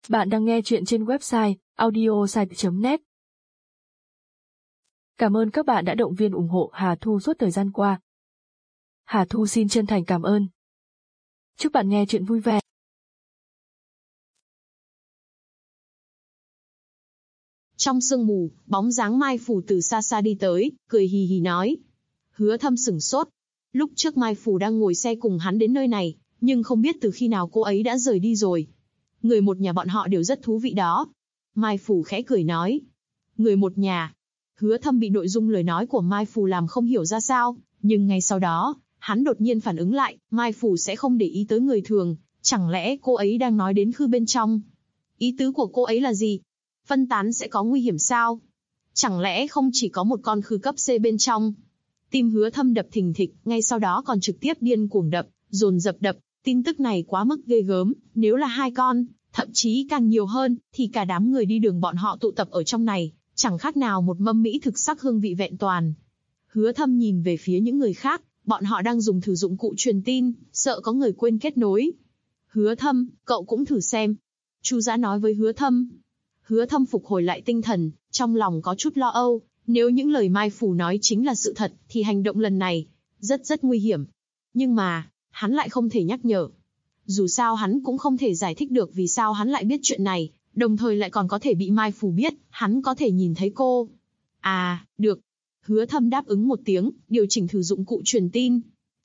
Bạn đang nghe chuyện trên website audiosite.net. Cảm ơn các bạn đã động viên ủng hộ Hà Thu suốt thời gian qua. Hà Thu xin chân thành cảm ơn. Chúc bạn nghe chuyện vui vẻ. Trong sương mù, bóng dáng Mai Phù từ xa xa đi tới, cười hì hì nói. Hứa Thâm sửng sốt. Lúc trước Mai Phù đang ngồi xe cùng hắn đến nơi này, nhưng không biết từ khi nào cô ấy đã rời đi rồi. Người một nhà bọn họ đều rất thú vị đó. Mai Phù khẽ cười nói. Người một nhà. Hứa Thâm bị nội dung lời nói của Mai Phù làm không hiểu ra sao, nhưng ngay sau đó, hắn đột nhiên phản ứng lại, Mai Phù sẽ không để ý tới người thường, chẳng lẽ cô ấy đang nói đến khư bên trong? Ý tứ của cô ấy là gì? Phân tán sẽ có nguy hiểm sao? Chẳng lẽ không chỉ có một con khư cấp C bên trong? Tim Hứa Thâm đập thình thịch, ngay sau đó còn trực tiếp điên cuồng đập, dồn dập đập. Tin tức này quá mức ghê gớm, nếu là 2 con, thậm chí càng nhiều hơn, thì cả đám người đi đường bọn họ tụ tập ở trong này, chẳng khác nào một mâm mỹ thực sắc hương vị vẹn toàn. Hứa Thâm nhìn về phía những người khác, bọn họ đang dùng thử dụng cụ truyền tin, sợ có người quên kết nối. Hứa Thâm, cậu cũng thử xem. Chu Dã nói với Hứa Thâm. Hứa Thâm phục hồi lại tinh thần, trong lòng có chút lo âu, nếu những lời Mai Phù nói chính là sự thật, thì hành động lần này rất nguy hiểm. Nhưng mà, hắn lại không thể nhắc nhở. Dù sao hắn cũng không thể giải thích được vì sao hắn lại biết chuyện này, đồng thời lại còn có thể bị Mai Phù biết, hắn có thể nhìn thấy cô. À, được. Hứa Thâm đáp ứng một tiếng, điều chỉnh thử dụng cụ truyền tin.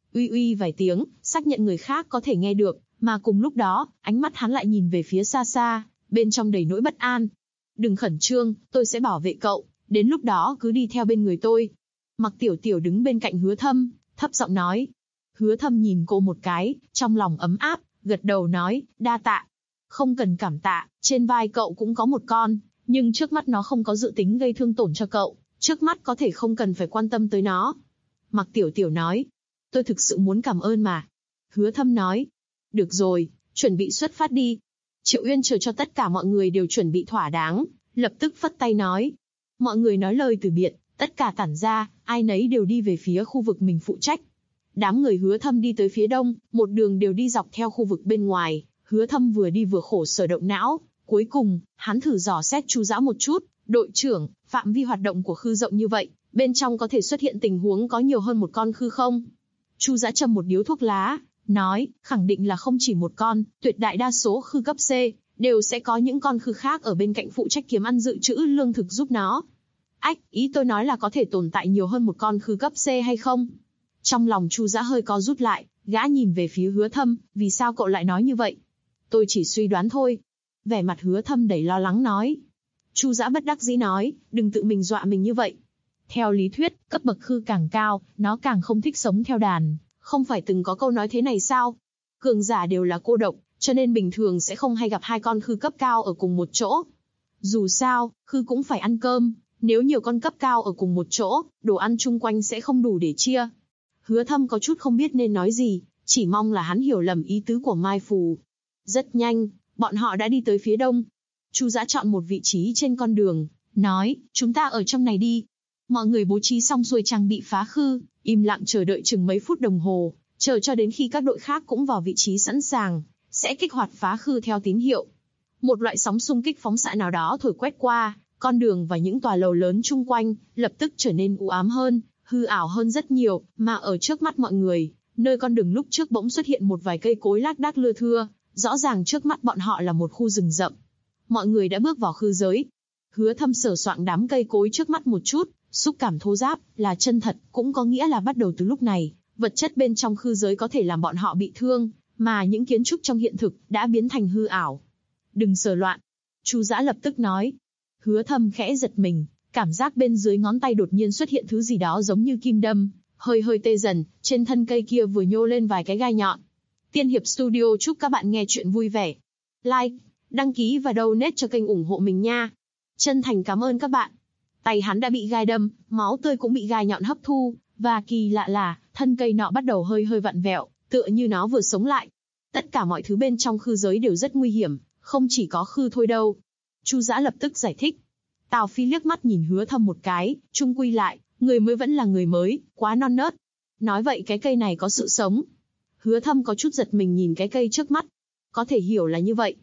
Uy vài tiếng, xác nhận người khác có thể nghe được, mà cùng lúc đó, ánh mắt hắn lại nhìn về phía xa xa, bên trong đầy nỗi bất an. Đừng khẩn trương, tôi sẽ bảo vệ cậu, đến lúc đó cứ đi theo bên người tôi. Mặc Tiểu Tiểu đứng bên cạnh Hứa Thâm, thấp giọng nói. Hứa Thâm nhìn cô một cái, trong lòng ấm áp, gật đầu nói, đa tạ. Không cần cảm tạ, trên vai cậu cũng có một con, nhưng trước mắt nó không có dự tính gây thương tổn cho cậu, trước mắt có thể không cần phải quan tâm tới nó. Mặc Tiểu Tiểu nói, tôi thực sự muốn cảm ơn mà. Hứa Thâm nói, được rồi, chuẩn bị xuất phát đi. Triệu Uyên chờ cho tất cả mọi người đều chuẩn bị thỏa đáng, lập tức phất tay nói. Mọi người nói lời từ biệt, tất cả tản ra, ai nấy đều đi về phía khu vực mình phụ trách. Đám người Hứa Thâm đi tới phía đông, một đường đều đi dọc theo khu vực bên ngoài. Hứa Thâm vừa đi vừa khổ sở động não. Cuối cùng, hắn thử dò xét Chu Dã một chút. Đội trưởng, phạm vi hoạt động của khư rộng như vậy, bên trong có thể xuất hiện tình huống có nhiều hơn một con khư không? Chu Dã châm một điếu thuốc lá, nói, khẳng định là không chỉ một con, tuyệt đại đa số khư cấp C, đều sẽ có những con khư khác ở bên cạnh phụ trách kiếm ăn dự trữ lương thực giúp nó. Ách, ý tôi nói là có thể tồn tại nhiều hơn một con khư cấp C hay không? Trong lòng Chu Dã hơi co rút lại, gã nhìn về phía Hứa Thâm, vì sao cậu lại nói như vậy? Tôi chỉ suy đoán thôi. Vẻ mặt Hứa Thâm đầy lo lắng nói. Chu Dã bất đắc dĩ nói, đừng tự mình dọa mình như vậy. Theo lý thuyết, cấp bậc khư càng cao, nó càng không thích sống theo đàn, không phải từng có câu nói thế này sao? Cường giả đều là cô độc, cho nên bình thường sẽ không hay gặp 2 con khư cấp cao ở cùng một chỗ. Dù sao, khư cũng phải ăn cơm, nếu nhiều con cấp cao ở cùng một chỗ, đồ ăn chung quanh sẽ không đủ để chia. Hứa Thâm có chút không biết nên nói gì, chỉ mong là hắn hiểu lầm ý tứ của Mai Phù. Rất nhanh, bọn họ đã đi tới phía đông. Chu Dã chọn một vị trí trên con đường, nói, chúng ta ở trong này đi. Mọi người bố trí xong xuôi trang bị phá khư, im lặng chờ đợi chừng mấy phút đồng hồ, chờ cho đến khi các đội khác cũng vào vị trí sẵn sàng, sẽ kích hoạt phá khư theo tín hiệu. Một loại sóng xung kích phóng xạ nào đó thổi quét qua, con đường và những tòa lầu lớn chung quanh, lập tức trở nên u ám hơn, hư ảo hơn rất nhiều, mà ở trước mắt mọi người, nơi con đường lúc trước bỗng xuất hiện một vài cây cối lác đác lưa thưa, rõ ràng trước mắt bọn họ là một khu rừng rậm. Mọi người đã bước vào khư giới. Hứa Thâm sờ soạng đám cây cối trước mắt một chút, xúc cảm thô ráp, là chân thật, cũng có nghĩa là bắt đầu từ lúc này, vật chất bên trong khư giới có thể làm bọn họ bị thương, mà những kiến trúc trong hiện thực đã biến thành hư ảo. Đừng sờ loạn. Chu Dã lập tức nói. Hứa Thâm khẽ giật mình, cảm giác bên dưới ngón tay đột nhiên xuất hiện thứ gì đó giống như kim đâm, hơi tê dần, trên thân cây kia vừa nhô lên vài cái gai nhọn. Tiên Hiệp Studio chúc các bạn nghe chuyện vui vẻ. Like, đăng ký và donate cho kênh ủng hộ mình nha. Chân thành cảm ơn các bạn. Tay hắn đã bị gai đâm, máu tươi cũng bị gai nhọn hấp thu, và kỳ lạ là, thân cây nọ bắt đầu hơi vặn vẹo, tựa như nó vừa sống lại. Tất cả mọi thứ bên trong khư giới đều rất nguy hiểm, không chỉ có khư thôi đâu. Chu Dã lập tức giải thích. Tào Phi liếc mắt nhìn Hứa Thâm một cái, chung quy lại, người mới vẫn là người mới, quá non nớt. Nói vậy cái cây này có sự sống. Hứa Thâm có chút giật mình nhìn cái cây trước mắt. Có thể hiểu là như vậy.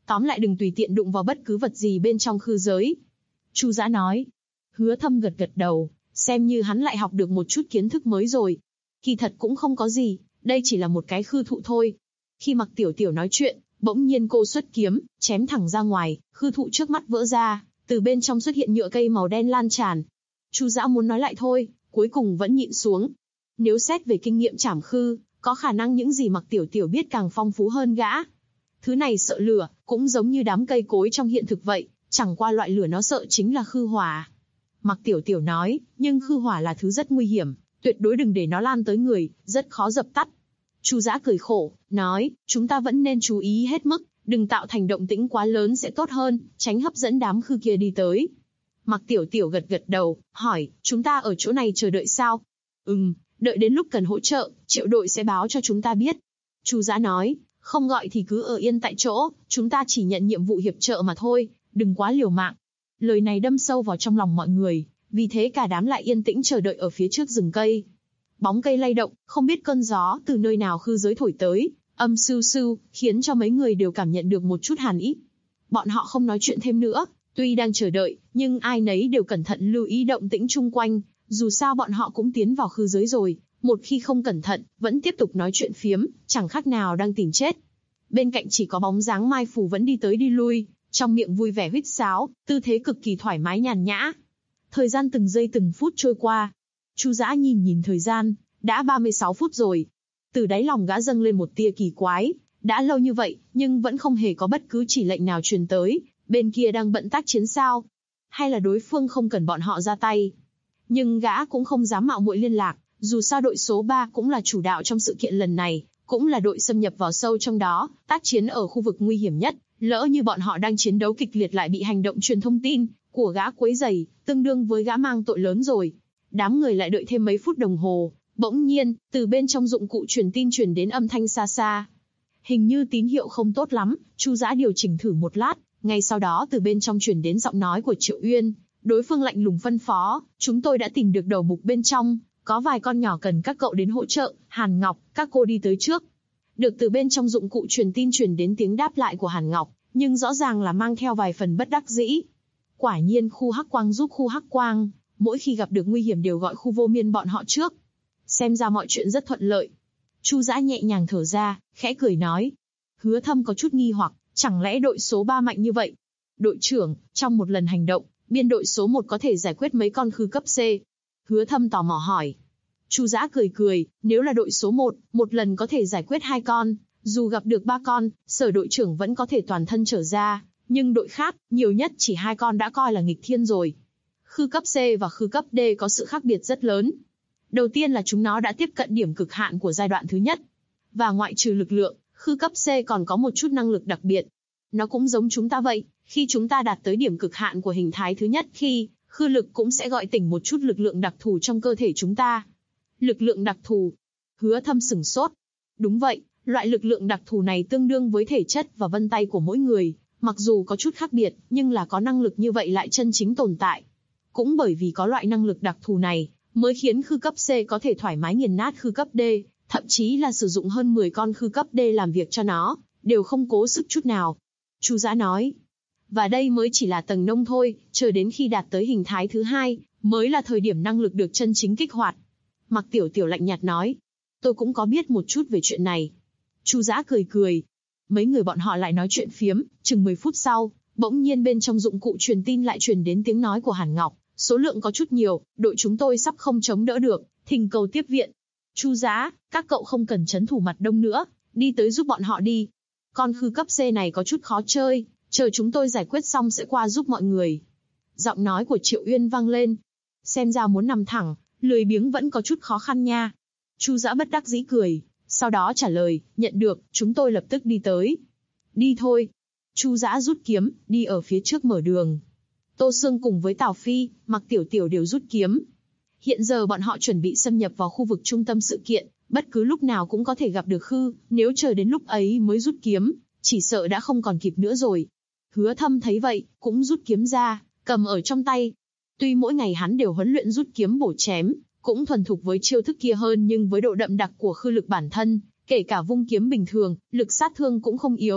Tóm lại đừng tùy tiện đụng vào bất cứ vật gì bên trong khư giới. Chu Dã nói. Hứa Thâm gật gật đầu, xem như hắn lại học được một chút kiến thức mới rồi. Kỳ thật cũng không có gì, đây chỉ là một cái khư thụ thôi. Khi Mặc Tiểu Tiểu nói chuyện, bỗng nhiên cô xuất kiếm, chém thẳng ra ngoài, khư thụ trước mắt vỡ ra, từ bên trong xuất hiện nhựa cây màu đen lan tràn. Chu Dã muốn nói lại thôi, cuối cùng vẫn nhịn xuống. Nếu xét về kinh nghiệm trảm khư, có khả năng những gì Mặc Tiểu Tiểu biết càng phong phú hơn gã. Thứ này sợ lửa, cũng giống như đám cây cối trong hiện thực vậy, chẳng qua loại lửa nó sợ chính là khư hỏa. Mặc Tiểu Tiểu nói, nhưng khư hỏa là thứ rất nguy hiểm, tuyệt đối đừng để nó lan tới người, rất khó dập tắt. Chu Dã cười khổ, nói, chúng ta vẫn nên chú ý hết mức, đừng tạo thành động tĩnh quá lớn sẽ tốt hơn, tránh hấp dẫn đám khư kia đi tới. Mặc Tiểu Tiểu gật gật đầu, hỏi, chúng ta ở chỗ này chờ đợi sao? Đợi đến lúc cần hỗ trợ, Triệu đội sẽ báo cho chúng ta biết. Chu Dã nói, không gọi thì cứ ở yên tại chỗ, chúng ta chỉ nhận nhiệm vụ hiệp trợ mà thôi, đừng quá liều mạng. Lời này đâm sâu vào trong lòng mọi người, vì thế cả đám lại yên tĩnh chờ đợi ở phía trước rừng cây. Bóng cây lay động, không biết cơn gió từ nơi nào khư giới thổi tới, âm sưu sưu, khiến cho mấy người đều cảm nhận được một chút hàn ý. Bọn họ không nói chuyện thêm nữa, tuy đang chờ đợi, nhưng ai nấy đều cẩn thận lưu ý động tĩnh chung quanh, dù sao bọn họ cũng tiến vào khư giới rồi, một khi không cẩn thận, vẫn tiếp tục nói chuyện phiếm, chẳng khác nào đang tìm chết. Bên cạnh chỉ có bóng dáng Mai Phù vẫn đi tới đi lui, trong miệng vui vẻ huýt sáo, tư thế cực kỳ thoải mái nhàn nhã. Thời gian từng giây từng phút trôi qua. Chu Dã nhìn thời gian, đã 36 phút rồi. Từ đáy lòng gã dâng lên một tia kỳ quái, đã lâu như vậy, nhưng vẫn không hề có bất cứ chỉ lệnh nào truyền tới, bên kia đang bận tác chiến sao? Hay là đối phương không cần bọn họ ra tay? Nhưng gã cũng không dám mạo muội liên lạc, dù sao đội số 3 cũng là chủ đạo trong sự kiện lần này, cũng là đội xâm nhập vào sâu trong đó, tác chiến ở khu vực nguy hiểm nhất, lỡ như bọn họ đang chiến đấu kịch liệt lại bị hành động truyền thông tin của gã quấy rầy, tương đương với gã mang tội lớn rồi. Đám người lại đợi thêm mấy phút đồng hồ, bỗng nhiên, từ bên trong dụng cụ truyền tin truyền đến âm thanh xa xa. Hình như tín hiệu không tốt lắm, Chu Dã điều chỉnh thử một lát, ngay sau đó từ bên trong truyền đến giọng nói của Triệu Uyên, đối phương lạnh lùng phân phó, chúng tôi đã tìm được đầu mục bên trong, có vài con nhỏ cần các cậu đến hỗ trợ, Hàn Ngọc, các cô đi tới trước. Được từ bên trong dụng cụ truyền tin truyền đến tiếng đáp lại của Hàn Ngọc, nhưng rõ ràng là mang theo vài phần bất đắc dĩ. Quả nhiên khu Hắc Quang giúp khu Hắc Quang, mỗi khi gặp được nguy hiểm đều gọi khu Vô Miên bọn họ trước. Xem ra mọi chuyện rất thuận lợi. Chu Dã nhẹ nhàng thở ra, khẽ cười nói. Hứa Thâm có chút nghi hoặc, chẳng lẽ đội số 3 mạnh như vậy? Đội trưởng, trong một lần hành động, biên đội số 1 có thể giải quyết mấy con khư cấp C? Hứa Thâm tò mò hỏi. Chu Dã cười, nếu là đội số 1, một lần có thể giải quyết 2 con, dù gặp được 3 con, Sở đội trưởng vẫn có thể toàn thân trở ra, nhưng đội khác, nhiều nhất chỉ 2 con đã coi là nghịch thiên rồi. Khư cấp C và khư cấp D có sự khác biệt rất lớn. Đầu tiên là chúng nó đã tiếp cận điểm cực hạn của giai đoạn thứ nhất. Và ngoại trừ lực lượng, khư cấp C còn có một chút năng lực đặc biệt. Nó cũng giống chúng ta vậy, khi chúng ta đạt tới điểm cực hạn của hình thái thứ nhất khư lực cũng sẽ gọi tỉnh một chút lực lượng đặc thù trong cơ thể chúng ta. Lực lượng đặc thù. Hứa Thâm sửng sốt. Đúng vậy, loại lực lượng đặc thù này tương đương với thể chất và vân tay của mỗi người, mặc dù có chút khác biệt, nhưng là có năng lực như vậy lại chân chính tồn tại. Cũng bởi vì có loại năng lực đặc thù này, mới khiến khư cấp C có thể thoải mái nghiền nát khư cấp D, thậm chí là sử dụng hơn 10 con khư cấp D làm việc cho nó, đều không cố sức chút nào. Chu Dã nói. Và đây mới chỉ là tầng nông thôi, chờ đến khi đạt tới hình thái thứ 2, mới là thời điểm năng lực được chân chính kích hoạt. Mặc Tiểu Tiểu lạnh nhạt nói. Tôi cũng có biết một chút về chuyện này. Chu Dã cười. Mấy người bọn họ lại nói chuyện phiếm, chừng 10 phút sau, bỗng nhiên bên trong dụng cụ truyền tin lại truyền đến tiếng nói của Hàn Ngọc. Số lượng có chút nhiều, đội chúng tôi sắp không chống đỡ được, thỉnh cầu tiếp viện. Chu Dã, các cậu không cần trấn thủ mặt đông nữa, đi tới giúp bọn họ đi. Con khư cấp C này có chút khó chơi, chờ chúng tôi giải quyết xong sẽ qua giúp mọi người. Giọng nói của Triệu Uyên vang lên. Xem ra muốn nằm thẳng, lười biếng vẫn có chút khó khăn nha. Chu Dã bất đắc dĩ cười, sau đó trả lời, nhận được, chúng tôi lập tức đi tới. Đi thôi. Chu Dã rút kiếm, đi ở phía trước mở đường. Tô Sương cùng với Tào Phi, Mặc Tiểu Tiểu đều rút kiếm. Hiện giờ bọn họ chuẩn bị xâm nhập vào khu vực trung tâm sự kiện, bất cứ lúc nào cũng có thể gặp được khư, nếu chờ đến lúc ấy mới rút kiếm, chỉ sợ đã không còn kịp nữa rồi. Hứa Thâm thấy vậy, cũng rút kiếm ra, cầm ở trong tay. Tuy mỗi ngày hắn đều huấn luyện rút kiếm bổ chém, cũng thuần thục với chiêu thức kia hơn, nhưng với độ đậm đặc của khư lực bản thân, kể cả vung kiếm bình thường, lực sát thương cũng không yếu,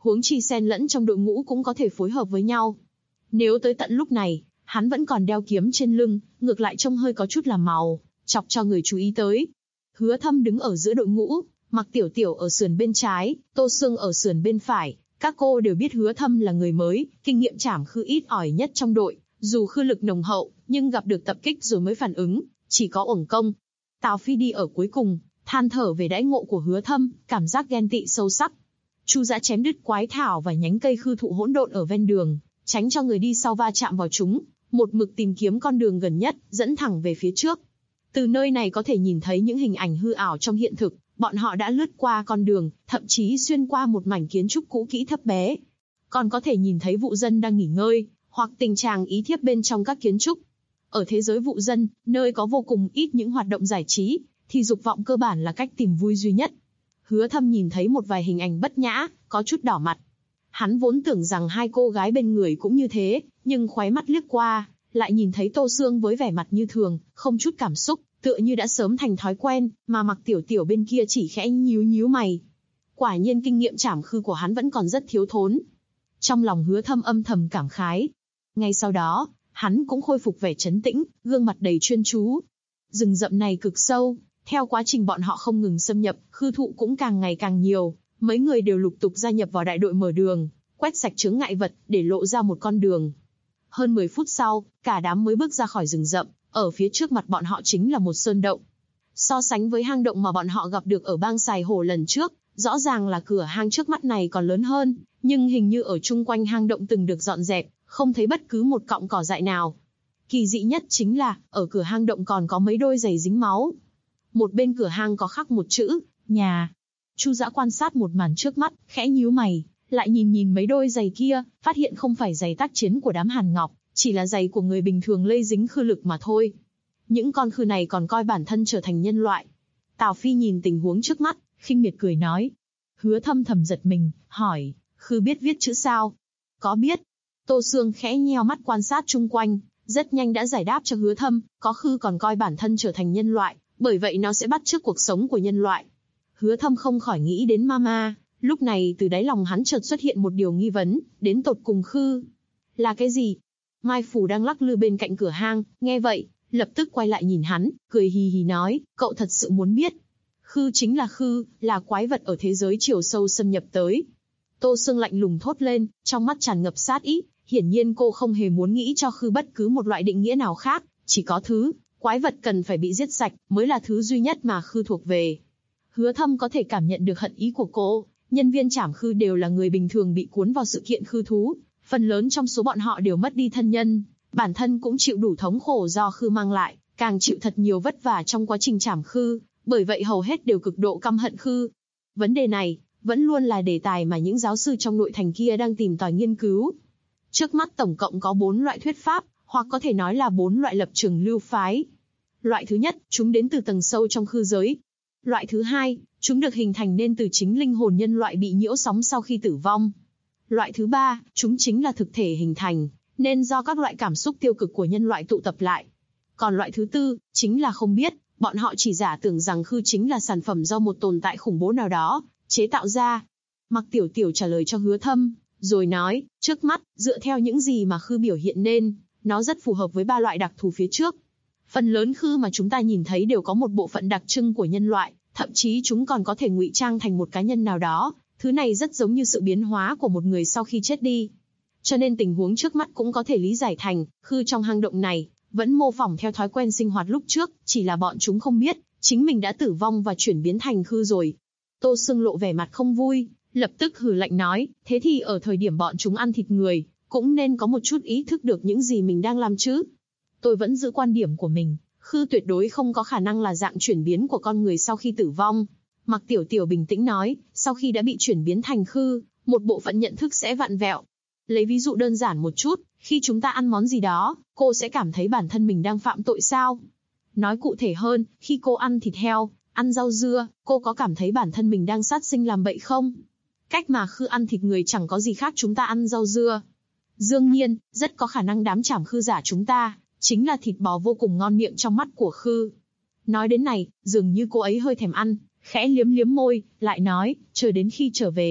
huống chi xen lẫn trong đội ngũ cũng có thể phối hợp với nhau. Nếu tới tận lúc này, hắn vẫn còn đeo kiếm trên lưng, ngược lại trông hơi có chút làm màu, chọc cho người chú ý tới. Hứa Thâm đứng ở giữa đội ngũ, Mặc Tiểu Tiểu ở sườn bên trái, Tô Sương ở sườn bên phải. Các cô đều biết Hứa Thâm là người mới, kinh nghiệm trảm khư ít ỏi nhất trong đội, dù khư lực nồng hậu, nhưng gặp được tập kích rồi mới phản ứng, chỉ có uổng công. Tào Phi đi ở cuối cùng, than thở về đãi ngộ của Hứa Thâm, cảm giác ghen tị sâu sắc. Chu Dã chém đứt quái thảo và nhánh cây khư thụ hỗn độn ở ven đường, tránh cho người đi sau va chạm vào chúng, một mực tìm kiếm con đường gần nhất, dẫn thẳng về phía trước. Từ nơi này có thể nhìn thấy những hình ảnh hư ảo trong hiện thực, bọn họ đã lướt qua con đường, thậm chí xuyên qua một mảnh kiến trúc cũ kỹ thấp bé. Còn có thể nhìn thấy vụ dân đang nghỉ ngơi, hoặc tình trạng ý thiếp bên trong các kiến trúc. Ở thế giới vụ dân, nơi có vô cùng ít những hoạt động giải trí, thì dục vọng cơ bản là cách tìm vui duy nhất. Hứa Thâm nhìn thấy một vài hình ảnh bất nhã, có chút đỏ mặt. Hắn vốn tưởng rằng hai cô gái bên người cũng như thế, nhưng khóe mắt liếc qua, lại nhìn thấy Tô Sương với vẻ mặt như thường, không chút cảm xúc, tựa như đã sớm thành thói quen, mà Mặc Tiểu Tiểu bên kia chỉ khẽ nhíu nhíu mày. Quả nhiên kinh nghiệm trảm khư của hắn vẫn còn rất thiếu thốn. Trong lòng Hứa Thâm âm thầm cảm khái. Ngay sau đó, hắn cũng khôi phục vẻ trấn tĩnh, gương mặt đầy chuyên chú. Rừng rậm này cực sâu, theo quá trình bọn họ không ngừng xâm nhập, khư thụ cũng càng ngày càng nhiều, mấy người đều lục tục gia nhập vào đại đội mở đường, quét sạch chướng ngại vật, để lộ ra một con đường. Hơn 10 phút sau, cả đám mới bước ra khỏi rừng rậm, ở phía trước mặt bọn họ chính là một sơn động. So sánh với hang động mà bọn họ gặp được ở bang Sài Hồ lần trước, rõ ràng là cửa hang trước mắt này còn lớn hơn, nhưng hình như ở chung quanh hang động từng được dọn dẹp, không thấy bất cứ một cọng cỏ dại nào. Kỳ dị nhất chính là, ở cửa hang động còn có mấy đôi giày dính máu. Một bên cửa hang có khắc một chữ, nhà. Chu Dã quan sát một màn trước mắt, khẽ nhíu mày, lại nhìn mấy đôi giày kia, phát hiện không phải giày tác chiến của đám Hàn Ngọc, chỉ là giày của người bình thường lây dính khư lực mà thôi. Những con khư này còn coi bản thân trở thành nhân loại. Tào Phi nhìn tình huống trước mắt, khinh miệt cười nói. Hứa Thâm thầm giật mình, hỏi, khư biết viết chữ sao? Có biết. Tô Sương khẽ nheo mắt quan sát chung quanh, rất nhanh đã giải đáp cho Hứa Thâm, có khư còn coi bản thân trở thành nhân loại, bởi vậy nó sẽ bắt chước cuộc sống của nhân loại. Hứa Thâm không khỏi nghĩ đến Mama, lúc này từ đáy lòng hắn chợt xuất hiện một điều nghi vấn, đến tột cùng khư là cái gì? Mai Phủ đang lắc lư bên cạnh cửa hang, nghe vậy, lập tức quay lại nhìn hắn, cười hì hì nói, cậu thật sự muốn biết. Khư chính là khư, là quái vật ở thế giới chiều sâu xâm nhập tới. Tô Sương lạnh lùng thốt lên, trong mắt tràn ngập sát ý, hiển nhiên cô không hề muốn nghĩ cho khư bất cứ một loại định nghĩa nào khác, chỉ có thứ quái vật cần phải bị giết sạch mới là thứ duy nhất mà khư thuộc về. Hứa Thâm có thể cảm nhận được hận ý của cô, nhân viên trảm khư đều là người bình thường bị cuốn vào sự kiện khư thú, phần lớn trong số bọn họ đều mất đi thân nhân, bản thân cũng chịu đủ thống khổ do khư mang lại, càng chịu thật nhiều vất vả trong quá trình trảm khư, bởi vậy hầu hết đều cực độ căm hận khư. Vấn đề này vẫn luôn là đề tài mà những giáo sư trong nội thành kia đang tìm tòi nghiên cứu. Trước mắt tổng cộng có 4 loại thuyết pháp, hoặc có thể nói là 4 loại lập trường lưu phái. Loại thứ nhất, chúng đến từ tầng sâu trong khư giới. Loại thứ hai, chúng được hình thành nên từ chính linh hồn nhân loại bị nhiễu sóng sau khi tử vong. Loại thứ ba, chúng chính là thực thể hình thành, nên do các loại cảm xúc tiêu cực của nhân loại tụ tập lại. Còn loại thứ tư, chính là không biết, bọn họ chỉ giả tưởng rằng khư chính là sản phẩm do một tồn tại khủng bố nào đó chế tạo ra. Mặc Tiểu Tiểu trả lời cho Hứa Thâm, rồi nói, trước mắt, dựa theo những gì mà khư biểu hiện nên, nó rất phù hợp với 3 loại đặc thù phía trước. Phần lớn khư mà chúng ta nhìn thấy đều có một bộ phận đặc trưng của nhân loại, thậm chí chúng còn có thể ngụy trang thành một cá nhân nào đó, thứ này rất giống như sự biến hóa của một người sau khi chết đi. Cho nên tình huống trước mắt cũng có thể lý giải thành, khư trong hang động này, vẫn mô phỏng theo thói quen sinh hoạt lúc trước, chỉ là bọn chúng không biết, chính mình đã tử vong và chuyển biến thành khư rồi. Tô Sương lộ vẻ mặt không vui, lập tức hừ lạnh nói, thế thì ở thời điểm bọn chúng ăn thịt người, cũng nên có một chút ý thức được những gì mình đang làm chứ. Tôi vẫn giữ quan điểm của mình, khư tuyệt đối không có khả năng là dạng chuyển biến của con người sau khi tử vong. Mặc Tiểu Tiểu bình tĩnh nói, sau khi đã bị chuyển biến thành khư, một bộ phận nhận thức sẽ vặn vẹo. Lấy ví dụ đơn giản một chút, khi chúng ta ăn món gì đó, cô sẽ cảm thấy bản thân mình đang phạm tội sao? Nói cụ thể hơn, khi cô ăn thịt heo, ăn rau dưa, cô có cảm thấy bản thân mình đang sát sinh làm bậy không? Cách mà khư ăn thịt người chẳng có gì khác chúng ta ăn rau dưa. Đương nhiên, rất có khả năng đám trảm khư giả chúng ta, chính là thịt bò vô cùng ngon miệng trong mắt của khư. Nói đến này, dường như cô ấy hơi thèm ăn, khẽ liếm liếm môi, lại nói, chờ đến khi trở về,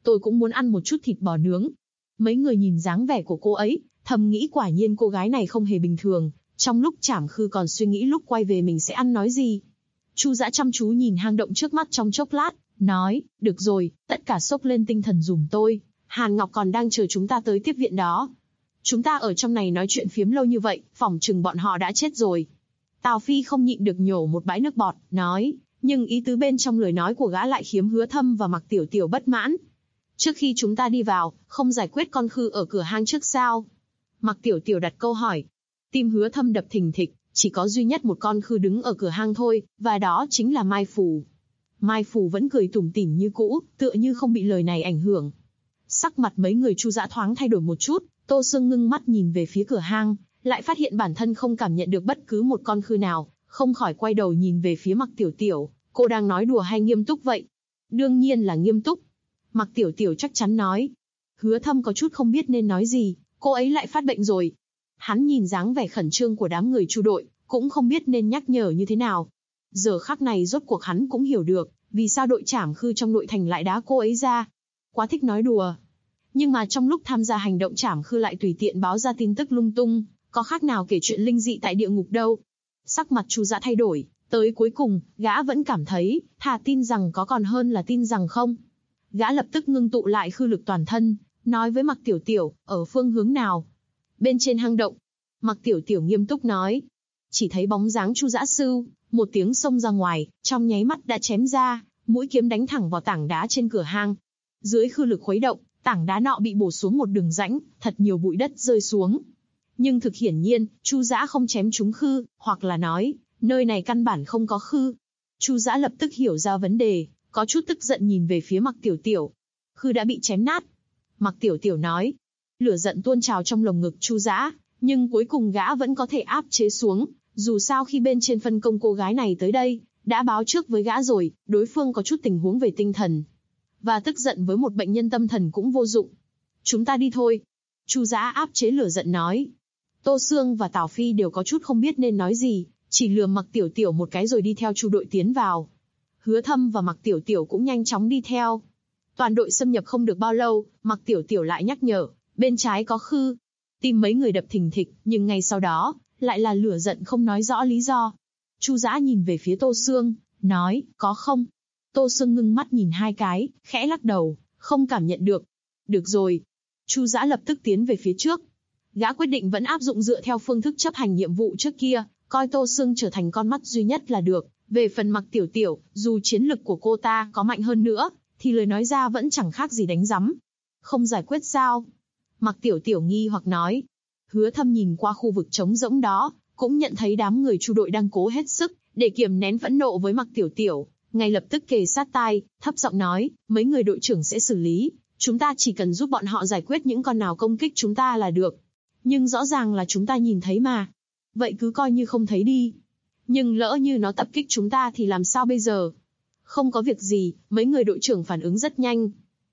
Tôi cũng muốn ăn một chút thịt bò nướng. Mấy người nhìn dáng vẻ của cô ấy, thầm nghĩ quả nhiên cô gái này không hề bình thường, trong lúc Trảm Khư còn suy nghĩ lúc quay về mình sẽ ăn nói gì. Chu Dã chăm chú nhìn hang động trước mắt trong chốc lát, nói, được rồi, tất cả xốc lên tinh thần dùm tôi, Hàn Ngọc còn đang chờ chúng ta tới tiếp viện đó. Chúng ta ở trong này nói chuyện phiếm lâu như vậy, phỏng chừng bọn họ đã chết rồi. Tào Phi không nhịn được nhổ một bãi nước bọt, nói, nhưng ý tứ bên trong lời nói của gã lại khiến Hứa Thâm và Mặc Tiểu Tiểu bất mãn. Trước khi chúng ta đi vào, không giải quyết con khư ở cửa hang trước sao? Mặc Tiểu Tiểu đặt câu hỏi. Tim Hứa Thâm đập thình thịch, chỉ có duy nhất một con khư đứng ở cửa hang thôi, và đó chính là Mai Phù. Mai Phù vẫn cười tủm tỉm như cũ, tựa như không bị lời này ảnh hưởng. Sắc mặt mấy người Chu Dã thoáng thay đổi một chút, Tô Sương ngưng mắt nhìn về phía cửa hang, lại phát hiện bản thân không cảm nhận được bất cứ một con khư nào, không khỏi quay đầu nhìn về phía Mặc Tiểu Tiểu, cô đang nói đùa hay nghiêm túc vậy? Đương nhiên là nghiêm túc. Mặc Tiểu Tiểu chắc chắn nói. Hứa Thâm có chút không biết nên nói gì, cô ấy lại phát bệnh rồi. Hắn nhìn dáng vẻ khẩn trương của đám người Chu đội, cũng không biết nên nhắc nhở như thế nào. Giờ khắc này rốt cuộc hắn cũng hiểu được, vì sao đội Trảm Khư trong nội thành lại đá cô ấy ra. Quá thích nói đùa. Nhưng mà trong lúc tham gia hành động Trảm Khư lại tùy tiện báo ra tin tức lung tung, có khác nào kể chuyện linh dị tại địa ngục đâu. Sắc mặt Chu Dã thay đổi, tới cuối cùng, gã vẫn cảm thấy, thà tin rằng có còn hơn là tin rằng không. Gã lập tức ngưng tụ lại khư lực toàn thân, nói với Mặc Tiểu Tiểu, ở phương hướng nào? Bên trên hang động. Mặc Tiểu Tiểu nghiêm túc nói. Chỉ thấy bóng dáng Chu Dã sưu, một tiếng xông ra ngoài, trong nháy mắt đã chém ra, mũi kiếm đánh thẳng vào tảng đá trên cửa hang. Dưới khư lực khuấy động, tảng đá nọ bị bổ xuống một đường rãnh, thật nhiều bụi đất rơi xuống. Nhưng thực hiển nhiên, Chu Dã không chém trúng khư, hoặc là nói, nơi này căn bản không có khư. Chu Dã lập tức hiểu ra vấn đề, có chút tức giận nhìn về phía Mặc Tiểu Tiểu. Khư đã bị chém nát. Mặc Tiểu Tiểu nói. Lửa giận tuôn trào trong lồng ngực Chu Dã, nhưng cuối cùng gã vẫn có thể áp chế xuống. Dù sao khi bên trên phân công cô gái này tới đây, đã báo trước với gã rồi, đối phương có chút tình huống về tinh thần. Và tức giận với một bệnh nhân tâm thần cũng vô dụng. Chúng ta đi thôi. Chu Dã áp chế lửa giận nói. Tô Sương và Tào Phi đều có chút không biết nên nói gì, chỉ lườm Mặc Tiểu Tiểu một cái rồi đi theo Chu đội tiến vào. Hứa Thâm và Mặc Tiểu Tiểu cũng nhanh chóng đi theo. Toàn đội xâm nhập không được bao lâu, Mặc Tiểu Tiểu lại nhắc nhở, bên trái có khư. Tim mấy người đập thình thịch, nhưng ngay sau đó, lại là lửa giận không nói rõ lý do. Chu Dã nhìn về phía Tô Sương, nói, có không? Tô Sương ngưng mắt nhìn hai cái, khẽ lắc đầu, không cảm nhận được. Được rồi. Chu Dã lập tức tiến về phía trước. Gã quyết định vẫn áp dụng dựa theo phương thức chấp hành nhiệm vụ trước kia, coi Tô Sương trở thành con mắt duy nhất là được. Về phần Mặc Tiểu Tiểu, dù chiến lực của cô ta có mạnh hơn nữa, thì lời nói ra vẫn chẳng khác gì đánh rắm. Không giải quyết sao? Mặc Tiểu Tiểu nghi hoặc nói. Hứa Thâm nhìn qua khu vực trống rỗng đó, cũng nhận thấy đám người Chu đội đang cố hết sức để kiềm nén phẫn nộ với Mặc Tiểu Tiểu, ngay lập tức kề sát tai, thấp giọng nói, mấy người đội trưởng sẽ xử lý, chúng ta chỉ cần giúp bọn họ giải quyết những con nào công kích chúng ta là được. Nhưng rõ ràng là chúng ta nhìn thấy mà. Vậy cứ coi như không thấy đi. Nhưng lỡ như nó tập kích chúng ta thì làm sao bây giờ? Không có việc gì, mấy người đội trưởng phản ứng rất nhanh.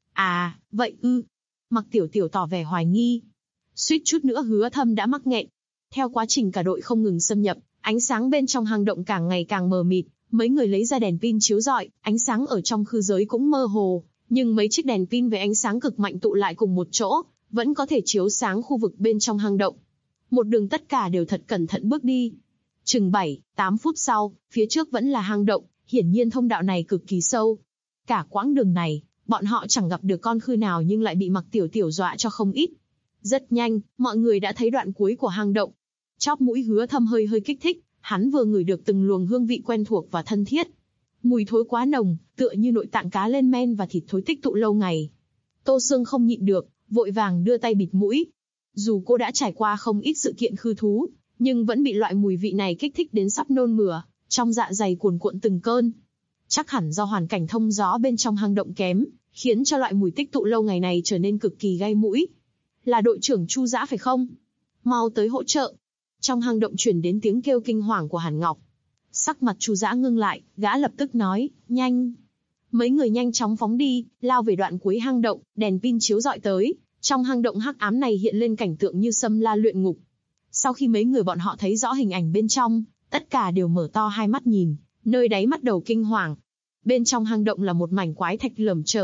À, vậy ư. Mặc Tiểu Tiểu tỏ vẻ hoài nghi. Suýt chút nữa Hứa Thâm đã mắc nghẹn. Theo quá trình cả đội không ngừng xâm nhập, ánh sáng bên trong hang động càng ngày càng mờ mịt, mấy người lấy ra đèn pin chiếu rọi, ánh sáng ở trong khư giới cũng mơ hồ, nhưng mấy chiếc đèn pin với ánh sáng cực mạnh tụ lại cùng một chỗ, vẫn có thể chiếu sáng khu vực bên trong hang động. Một đường tất cả đều thật cẩn thận bước đi. Chừng 7-8 phút sau, phía trước vẫn là hang động, hiển nhiên thông đạo này cực kỳ sâu. Cả quãng đường này, bọn họ chẳng gặp được con khư nào nhưng lại bị Mặc Tiểu Tiểu dọa cho không ít. Rất nhanh, mọi người đã thấy đoạn cuối của hang động. Chóp mũi Hứa Thâm hơi kích thích, hắn vừa ngửi được từng luồng hương vị quen thuộc và thân thiết. Mùi thối quá nồng, tựa như nội tạng cá lên men và thịt thối tích tụ lâu ngày. Tô Sương không nhịn được, vội vàng đưa tay bịt mũi. Dù cô đã trải qua không ít sự kiện khư thú, nhưng vẫn bị loại mùi vị này kích thích đến sắp nôn mửa, trong dạ dày cuồn cuộn từng cơn. Chắc hẳn do hoàn cảnh thông gió bên trong hang động kém, khiến cho loại mùi tích tụ lâu ngày này trở nên cực kỳ gai mũi. Là đội trưởng Chu Dã phải không? Mau tới hỗ trợ. Trong hang động truyền đến tiếng kêu kinh hoàng của Hàn Ngọc. Sắc mặt Chu Dã ngưng lại, gã lập tức nói, nhanh. Mấy người nhanh chóng phóng đi, lao về đoạn cuối hang động, đèn pin chiếu rọi tới. Trong hang động hắc ám này hiện lên cảnh tượng như Xâm La luyện ngục. Sau khi mấy người bọn họ thấy rõ hình ảnh bên trong, tất cả đều mở to hai mắt nhìn, nơi đáy mắt đầu kinh hoàng. Bên trong hang động là một mảnh quái thạch lởm chởm,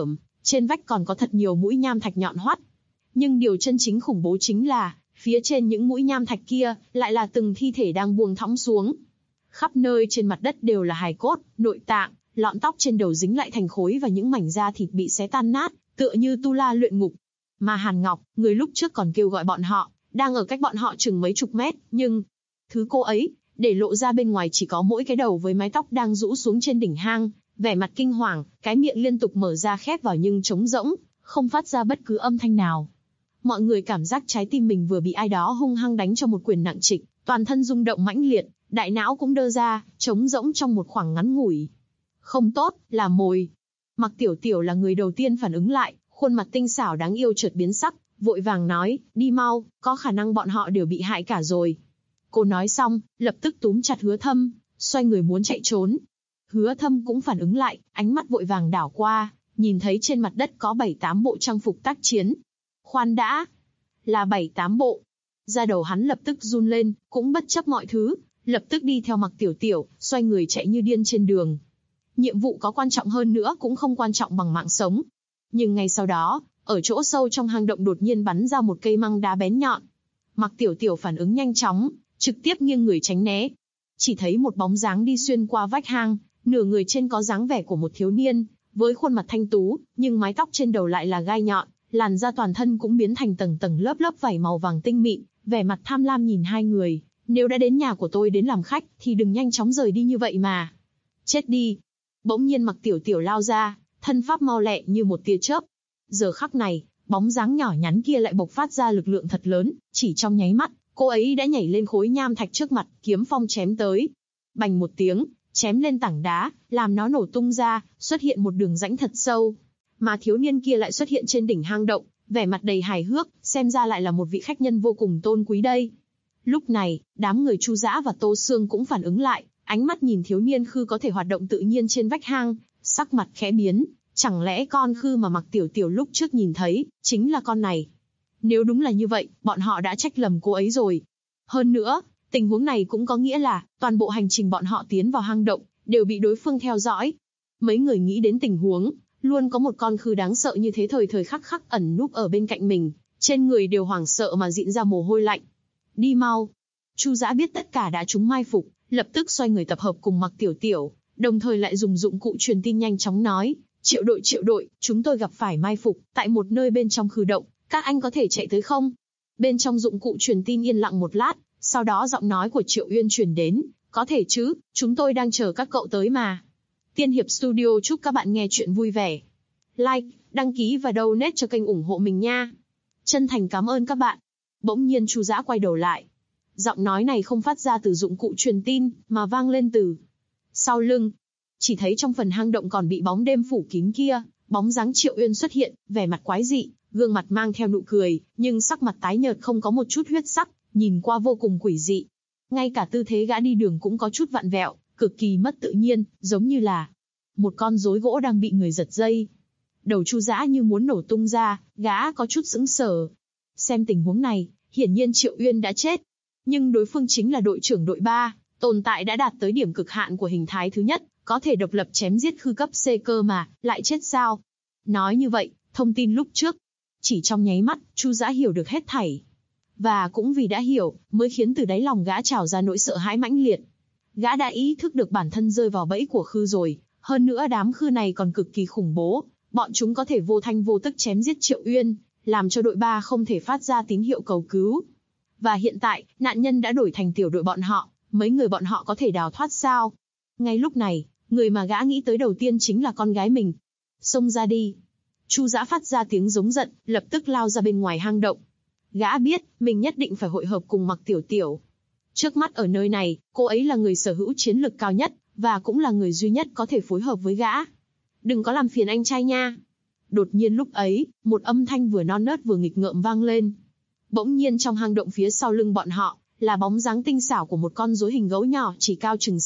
trên vách còn có thật nhiều mũi nham thạch nhọn hoắt. Nhưng điều chân chính khủng bố chính là, phía trên những mũi nham thạch kia, lại là từng thi thể đang buông thõng xuống. Khắp nơi trên mặt đất đều là hài cốt, nội tạng, lọn tóc trên đầu dính lại thành khối và những mảnh da thịt bị xé tan nát, tựa như tu la luyện ngục. Mà Hàn Ngọc, người lúc trước còn kêu gọi bọn họ, đang ở cách bọn họ chừng mấy chục mét, nhưng thứ cô ấy để lộ ra bên ngoài chỉ có mỗi cái đầu với mái tóc đang rũ xuống trên đỉnh hang, vẻ mặt kinh hoàng, cái miệng liên tục mở ra khép vào nhưng trống rỗng, không phát ra bất cứ âm thanh nào. Mọi người cảm giác trái tim mình vừa bị ai đó hung hăng đánh cho một quyền nặng trịch, toàn thân rung động mãnh liệt, đại não cũng đơ ra, trống rỗng trong một khoảng ngắn ngủi. Không tốt, là mồi. Mặc Tiểu Tiểu là người đầu tiên phản ứng lại, khuôn mặt tinh xảo đáng yêu chợt biến sắc, vội vàng nói, đi mau, có khả năng bọn họ đều bị hại cả rồi. Cô nói xong, lập tức túm chặt Hứa Thâm, xoay người muốn chạy trốn. Hứa Thâm cũng phản ứng lại, ánh mắt vội vàng đảo qua, nhìn thấy trên mặt đất có 7-8 bộ trang phục tác chiến. Khoan đã, là 7-8 bộ. Da đầu hắn lập tức run lên, cũng bất chấp mọi thứ, lập tức đi theo Mặc Tiểu Tiểu, xoay người chạy như điên trên đường. Nhiệm vụ có quan trọng hơn nữa cũng không quan trọng bằng mạng sống. Nhưng ngay sau đó, ở chỗ sâu trong hang động đột nhiên bắn ra một cây măng đá bén nhọn. Mặc Tiểu Tiểu phản ứng nhanh chóng, trực tiếp nghiêng người tránh né. Chỉ thấy một bóng dáng đi xuyên qua vách hang, nửa người trên có dáng vẻ của một thiếu niên, với khuôn mặt thanh tú, nhưng mái tóc trên đầu lại là gai nhọn, làn da toàn thân cũng biến thành tầng tầng lớp lớp vảy màu vàng tinh mịn, vẻ mặt tham lam nhìn hai người. Nếu đã đến nhà của tôi đến làm khách, thì đừng nhanh chóng rời đi như vậy mà. Chết đi. Bỗng nhiên Mặc Tiểu Tiểu lao ra, thân pháp mau lẹ như một tia chớp. Giờ khắc này, bóng dáng nhỏ nhắn kia lại bộc phát ra lực lượng thật lớn, chỉ trong nháy mắt, cô ấy đã nhảy lên khối nham thạch trước mặt, kiếm phong chém tới. Bành một tiếng, chém lên tảng đá, làm nó nổ tung ra, xuất hiện một đường rãnh thật sâu. Mà thiếu niên kia lại xuất hiện trên đỉnh hang động, vẻ mặt đầy hài hước, xem ra lại là một vị khách nhân vô cùng tôn quý đây. Lúc này, đám người Chu Dã và Tô Sương cũng phản ứng lại, ánh mắt nhìn thiếu niên khư có thể hoạt động tự nhiên trên vách hang, sắc mặt khẽ biến, chẳng lẽ con khư mà Mặc Tiểu Tiểu lúc trước nhìn thấy, chính là con này. Nếu đúng là như vậy, bọn họ đã trách lầm cô ấy rồi. Hơn nữa, tình huống này cũng có nghĩa là, toàn bộ hành trình bọn họ tiến vào hang động, đều bị đối phương theo dõi. Mấy người nghĩ đến tình huống, luôn có một con khư đáng sợ như thế thời thời khắc khắc ẩn núp ở bên cạnh mình, trên người đều hoảng sợ mà dịn ra mồ hôi lạnh. Đi mau. Chu Dã biết tất cả đã trúng mai phục, lập tức xoay người tập hợp cùng Mặc Tiểu Tiểu, đồng thời lại dùng dụng cụ truyền tin nhanh chóng nói, triệu đội, chúng tôi gặp phải mai phục, tại một nơi bên trong khư động, các anh có thể chạy tới không? Bên trong dụng cụ truyền tin yên lặng một lát, sau đó giọng nói của Triệu Uyên truyền đến, có thể chứ, chúng tôi đang chờ các cậu tới mà. Tiên Hiệp Studio chúc các bạn nghe chuyện vui vẻ. Like, đăng ký và donate cho kênh ủng hộ mình nha. Chân thành cảm ơn các bạn. Bỗng nhiên Chu Dã quay đầu lại. Giọng nói này không phát ra từ dụng cụ truyền tin, mà vang lên từ sau lưng. Chỉ thấy trong phần hang động còn bị bóng đêm phủ kín kia, bóng dáng Triệu Uyên xuất hiện, vẻ mặt quái dị, gương mặt mang theo nụ cười, nhưng sắc mặt tái nhợt không có một chút huyết sắc, nhìn qua vô cùng quỷ dị. Ngay cả tư thế gã đi đường cũng có chút vặn vẹo, cực kỳ mất tự nhiên, giống như là một con rối gỗ đang bị người giật dây. Đầu Chu Dã như muốn nổ tung ra, gã có chút sững sờ. Xem tình huống này, hiển nhiên Triệu Uyên đã chết. Nhưng đối phương chính là đội trưởng đội 3, tồn tại đã đạt tới điểm cực hạn của hình thái thứ nhất, có thể độc lập chém giết khư cấp C cơ mà, lại chết sao? Nói như vậy, thông tin lúc trước, chỉ trong nháy mắt, Chu Dã hiểu được hết thảy. Và cũng vì đã hiểu, mới khiến từ đáy lòng gã trào ra nỗi sợ hãi mãnh liệt. Gã đã ý thức được bản thân rơi vào bẫy của khư rồi, hơn nữa đám khư này còn cực kỳ khủng bố, bọn chúng có thể vô thanh vô tức chém giết Triệu Uyên, làm cho đội 3 không thể phát ra tín hiệu cầu cứu. Và hiện tại, nạn nhân đã đổi thành tiểu đội bọn họ, mấy người bọn họ có thể đào thoát sao? Ngay lúc này, người mà gã nghĩ tới đầu tiên chính là con gái mình. Xông ra đi. Chu Dã phát ra tiếng giống giận, lập tức lao ra bên ngoài hang động. Gã biết, mình nhất định phải hội hợp cùng Mặc Tiểu Tiểu. Trước mắt ở nơi này, cô ấy là người sở hữu chiến lực cao nhất, và cũng là người duy nhất có thể phối hợp với gã. Đừng có làm phiền anh trai nha. Đột nhiên lúc ấy, một âm thanh vừa non nớt vừa nghịch ngợm vang lên. Bỗng nhiên trong hang động phía sau lưng bọn họ, là bóng dáng tinh xảo của một con rối hình gấu nhỏ chỉ cao chừng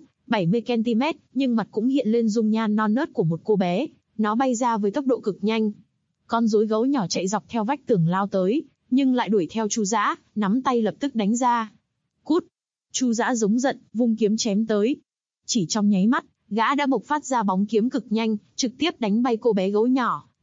60 cm, nhưng mặt cũng hiện lên dung nhan non nớt của một cô bé. Nó bay ra với tốc độ cực nhanh. Con rối gấu nhỏ chạy dọc theo vách tường lao tới, nhưng lại đuổi theo Chu Dã, nắm tay lập tức đánh ra. Cút! Chu Dã giống giận, vung kiếm chém tới. Chỉ trong nháy mắt, gã đã bộc phát ra bóng kiếm cực nhanh, trực tiếp đánh bay cô bé gấu nhỏ,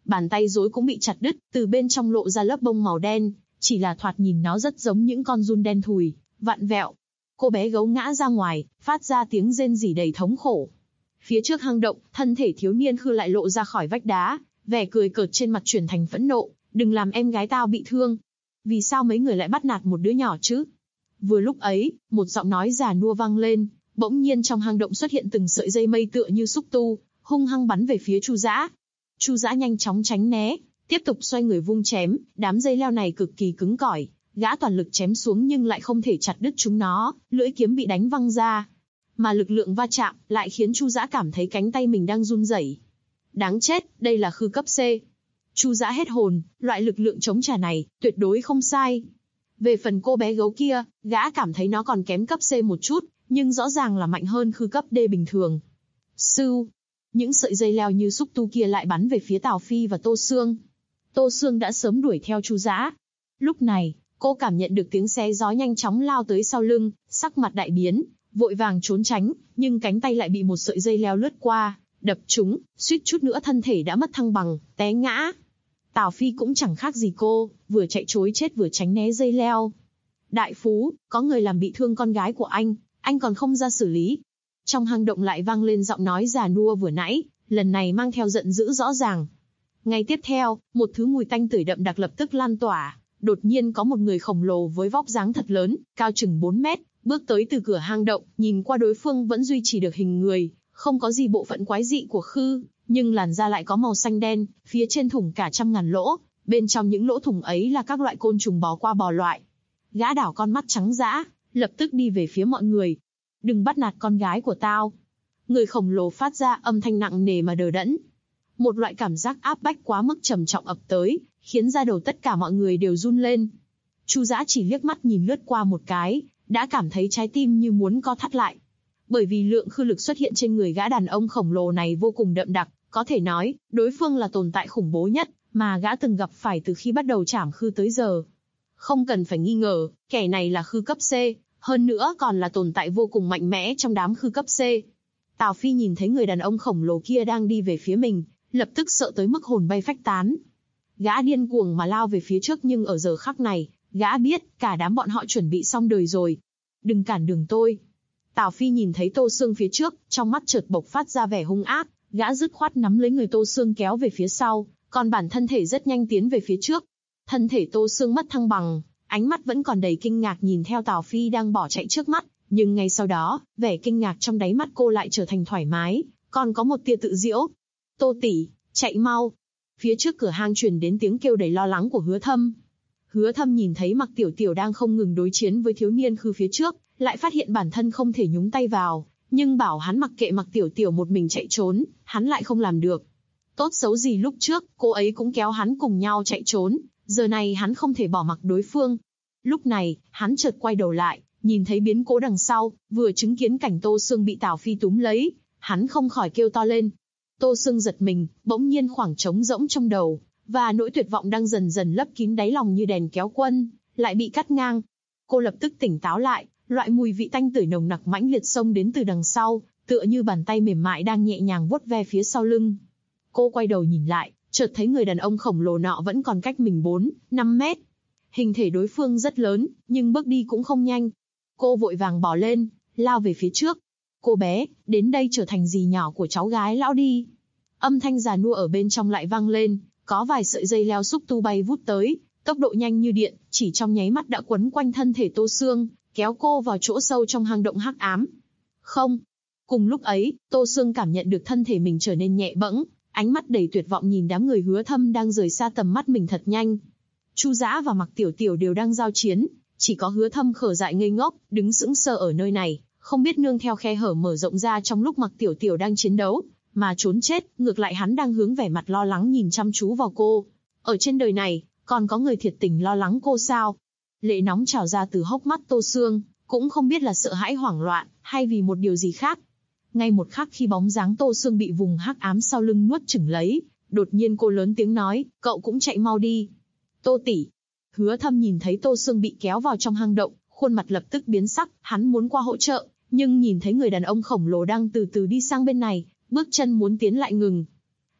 bàn tay rối cũng bị chặt đứt, từ bên trong lộ ra lớp bông màu đen, chỉ là thoạt nhìn nó rất giống những con giun đen thùi, vặn vẹo. Cô bé gấu ngã ra ngoài, phát ra tiếng rên rỉ đầy thống khổ. Phía trước hang động, thân thể thiếu niên Khư lại lộ ra khỏi vách đá, vẻ cười cợt trên mặt chuyển thành phẫn nộ, đừng làm em gái tao bị thương. Vì sao mấy người lại bắt nạt một đứa nhỏ chứ? Vừa lúc ấy, một giọng nói già nua vang lên, bỗng nhiên trong hang động xuất hiện từng sợi dây mây tựa như xúc tu, hung hăng bắn về phía Chu Dã. Chu Dã nhanh chóng tránh né, tiếp tục xoay người vung chém, đám dây leo này cực kỳ cứng cỏi, gã toàn lực chém xuống nhưng lại không thể chặt đứt chúng nó, lưỡi kiếm bị đánh văng ra. Mà lực lượng va chạm lại khiến Chu Dã cảm thấy cánh tay mình đang run rẩy. Đáng chết, đây là Khư cấp C. Chu Dã hết hồn, loại lực lượng chống trả này, tuyệt đối không sai. Về phần cô bé gấu kia, gã cảm thấy nó còn kém cấp C một chút, nhưng rõ ràng là mạnh hơn Khư cấp D bình thường. Sưu, những sợi dây leo như xúc tu kia lại bắn về phía Tào Phi và Tô Sương. Tô Sương đã sớm đuổi theo Chu Dã. Lúc này, cô cảm nhận được tiếng xé gió nhanh chóng lao tới sau lưng, sắc mặt đại biến, vội vàng trốn tránh, nhưng cánh tay lại bị một sợi dây leo lướt qua, đập trúng, suýt chút nữa thân thể đã mất thăng bằng, té ngã. Tào Phi cũng chẳng khác gì cô, vừa chạy trối chết vừa tránh né dây leo. Đại phú, có người làm bị thương con gái của anh còn không ra xử lý. Trong hang động lại vang lên giọng nói già nua vừa nãy, lần này mang theo giận dữ rõ ràng. Ngay tiếp theo, một thứ mùi tanh tưởi đậm đặc lập tức lan tỏa. Đột nhiên có một người khổng lồ với vóc dáng thật lớn, cao chừng 4 mét, bước tới từ cửa hang động, nhìn qua đối phương vẫn duy trì được hình người, không có gì bộ phận quái dị của Khư, nhưng làn da lại có màu xanh đen, phía trên thủng cả trăm ngàn lỗ, bên trong những lỗ thủng ấy là các loại côn trùng bò qua bò lại. Gã đảo con mắt trắng dã, lập tức đi về phía mọi người. Đừng bắt nạt con gái của tao. Người khổng lồ phát ra âm thanh nặng nề mà đờ đẫn. Một loại cảm giác áp bách quá mức trầm trọng ập tới, khiến da đầu tất cả mọi người đều run lên. Chu Dã chỉ liếc mắt nhìn lướt qua một cái, đã cảm thấy trái tim như muốn co thắt lại. Bởi vì lượng khư lực xuất hiện trên người gã đàn ông khổng lồ này vô cùng đậm đặc, có thể nói, đối phương là tồn tại khủng bố nhất mà gã từng gặp phải từ khi bắt đầu trảm khư tới giờ. Không cần phải nghi ngờ, kẻ này là Khư cấp C, hơn nữa còn là tồn tại vô cùng mạnh mẽ trong đám Khư cấp C. Tào Phi nhìn thấy người đàn ông khổng lồ kia đang đi về phía mình, lập tức sợ tới mức hồn bay phách tán. Gã điên cuồng mà lao về phía trước, nhưng ở giờ khắc này, gã biết cả đám bọn họ chuẩn bị xong đời rồi. Đừng cản đường tôi. Tào Phi nhìn thấy Tô Sương phía trước, trong mắt chợt bộc phát ra vẻ hung ác, gã dứt khoát nắm lấy người Tô Sương kéo về phía sau, còn bản thân thể rất nhanh tiến về phía trước. Thân thể Tô Sương mất thăng bằng, ánh mắt vẫn còn đầy kinh ngạc nhìn theo Tào Phi đang bỏ chạy trước mắt, nhưng ngay sau đó, vẻ kinh ngạc trong đáy mắt cô lại trở thành thoải mái, còn có một tia tự giễu. Tô tỷ, chạy mau. Phía trước cửa hang truyền đến tiếng kêu đầy lo lắng của Hứa Thâm. Hứa Thâm nhìn thấy Mặc Tiểu Tiểu đang không ngừng đối chiến với thiếu niên Khư phía trước, lại phát hiện bản thân không thể nhúng tay vào, nhưng bảo hắn mặc kệ Mặc Tiểu Tiểu một mình chạy trốn, hắn lại không làm được. Tốt xấu gì lúc trước, cô ấy cũng kéo hắn cùng nhau chạy trốn, giờ này hắn không thể bỏ mặc đối phương. Lúc này, hắn chợt quay đầu lại, nhìn thấy biến cố đằng sau, vừa chứng kiến cảnh Tô Sương bị Tào Phi túm lấy, hắn không khỏi kêu to lên. Tô Sương giật mình, bỗng nhiên khoảng trống rỗng trong đầu, và nỗi tuyệt vọng đang dần dần lấp kín đáy lòng như đèn kéo quân, lại bị cắt ngang. Cô lập tức tỉnh táo lại, loại mùi vị tanh tưởi nồng nặc mãnh liệt xông đến từ đằng sau, tựa như bàn tay mềm mại đang nhẹ nhàng vuốt ve phía sau lưng. Cô quay đầu nhìn lại, chợt thấy người đàn ông khổng lồ nọ vẫn còn cách mình 4-5 mét. Hình thể đối phương rất lớn, nhưng bước đi cũng không nhanh. Cô vội vàng bỏ lên, lao về phía trước. Cô bé, đến đây trở thành dì nhỏ của cháu gái lão đi. Âm thanh già nua ở bên trong lại vang lên, có vài sợi dây leo xúc tu bay vút tới, tốc độ nhanh như điện, chỉ trong nháy mắt đã quấn quanh thân thể Tô Sương, kéo cô vào chỗ sâu trong hang động hắc ám. Không. Cùng lúc ấy, Tô Sương cảm nhận được thân thể mình trở nên nhẹ bẫng, ánh mắt đầy tuyệt vọng nhìn đám người Hứa Thâm đang rời xa tầm mắt mình thật nhanh. Chu Dã và Mặc Tiểu Tiểu đều đang giao chiến, chỉ có Hứa Thâm khờ dại ngây ngốc, đứng sững sờ ở nơi này, không biết nương theo khe hở mở rộng ra trong lúc Mặc Tiểu Tiểu đang chiến đấu, mà trốn chết, ngược lại hắn đang hướng vẻ mặt lo lắng nhìn chăm chú vào cô. Ở trên đời này, còn có người thiệt tình lo lắng cô sao? Lệ nóng trào ra từ hốc mắt Tô Sương, cũng không biết là sợ hãi hoảng loạn, hay vì một điều gì khác. Ngay một khắc khi bóng dáng Tô Sương bị vùng hắc ám sau lưng nuốt chửng lấy, đột nhiên cô lớn tiếng nói, cậu cũng chạy mau đi. Tô tỷ. Hứa Thâm nhìn thấy Tô Sương bị kéo vào trong hang động, khuôn mặt lập tức biến sắc, hắn muốn qua hỗ trợ, nhưng nhìn thấy người đàn ông khổng lồ đang từ từ đi sang bên này, bước chân muốn tiến lại ngừng.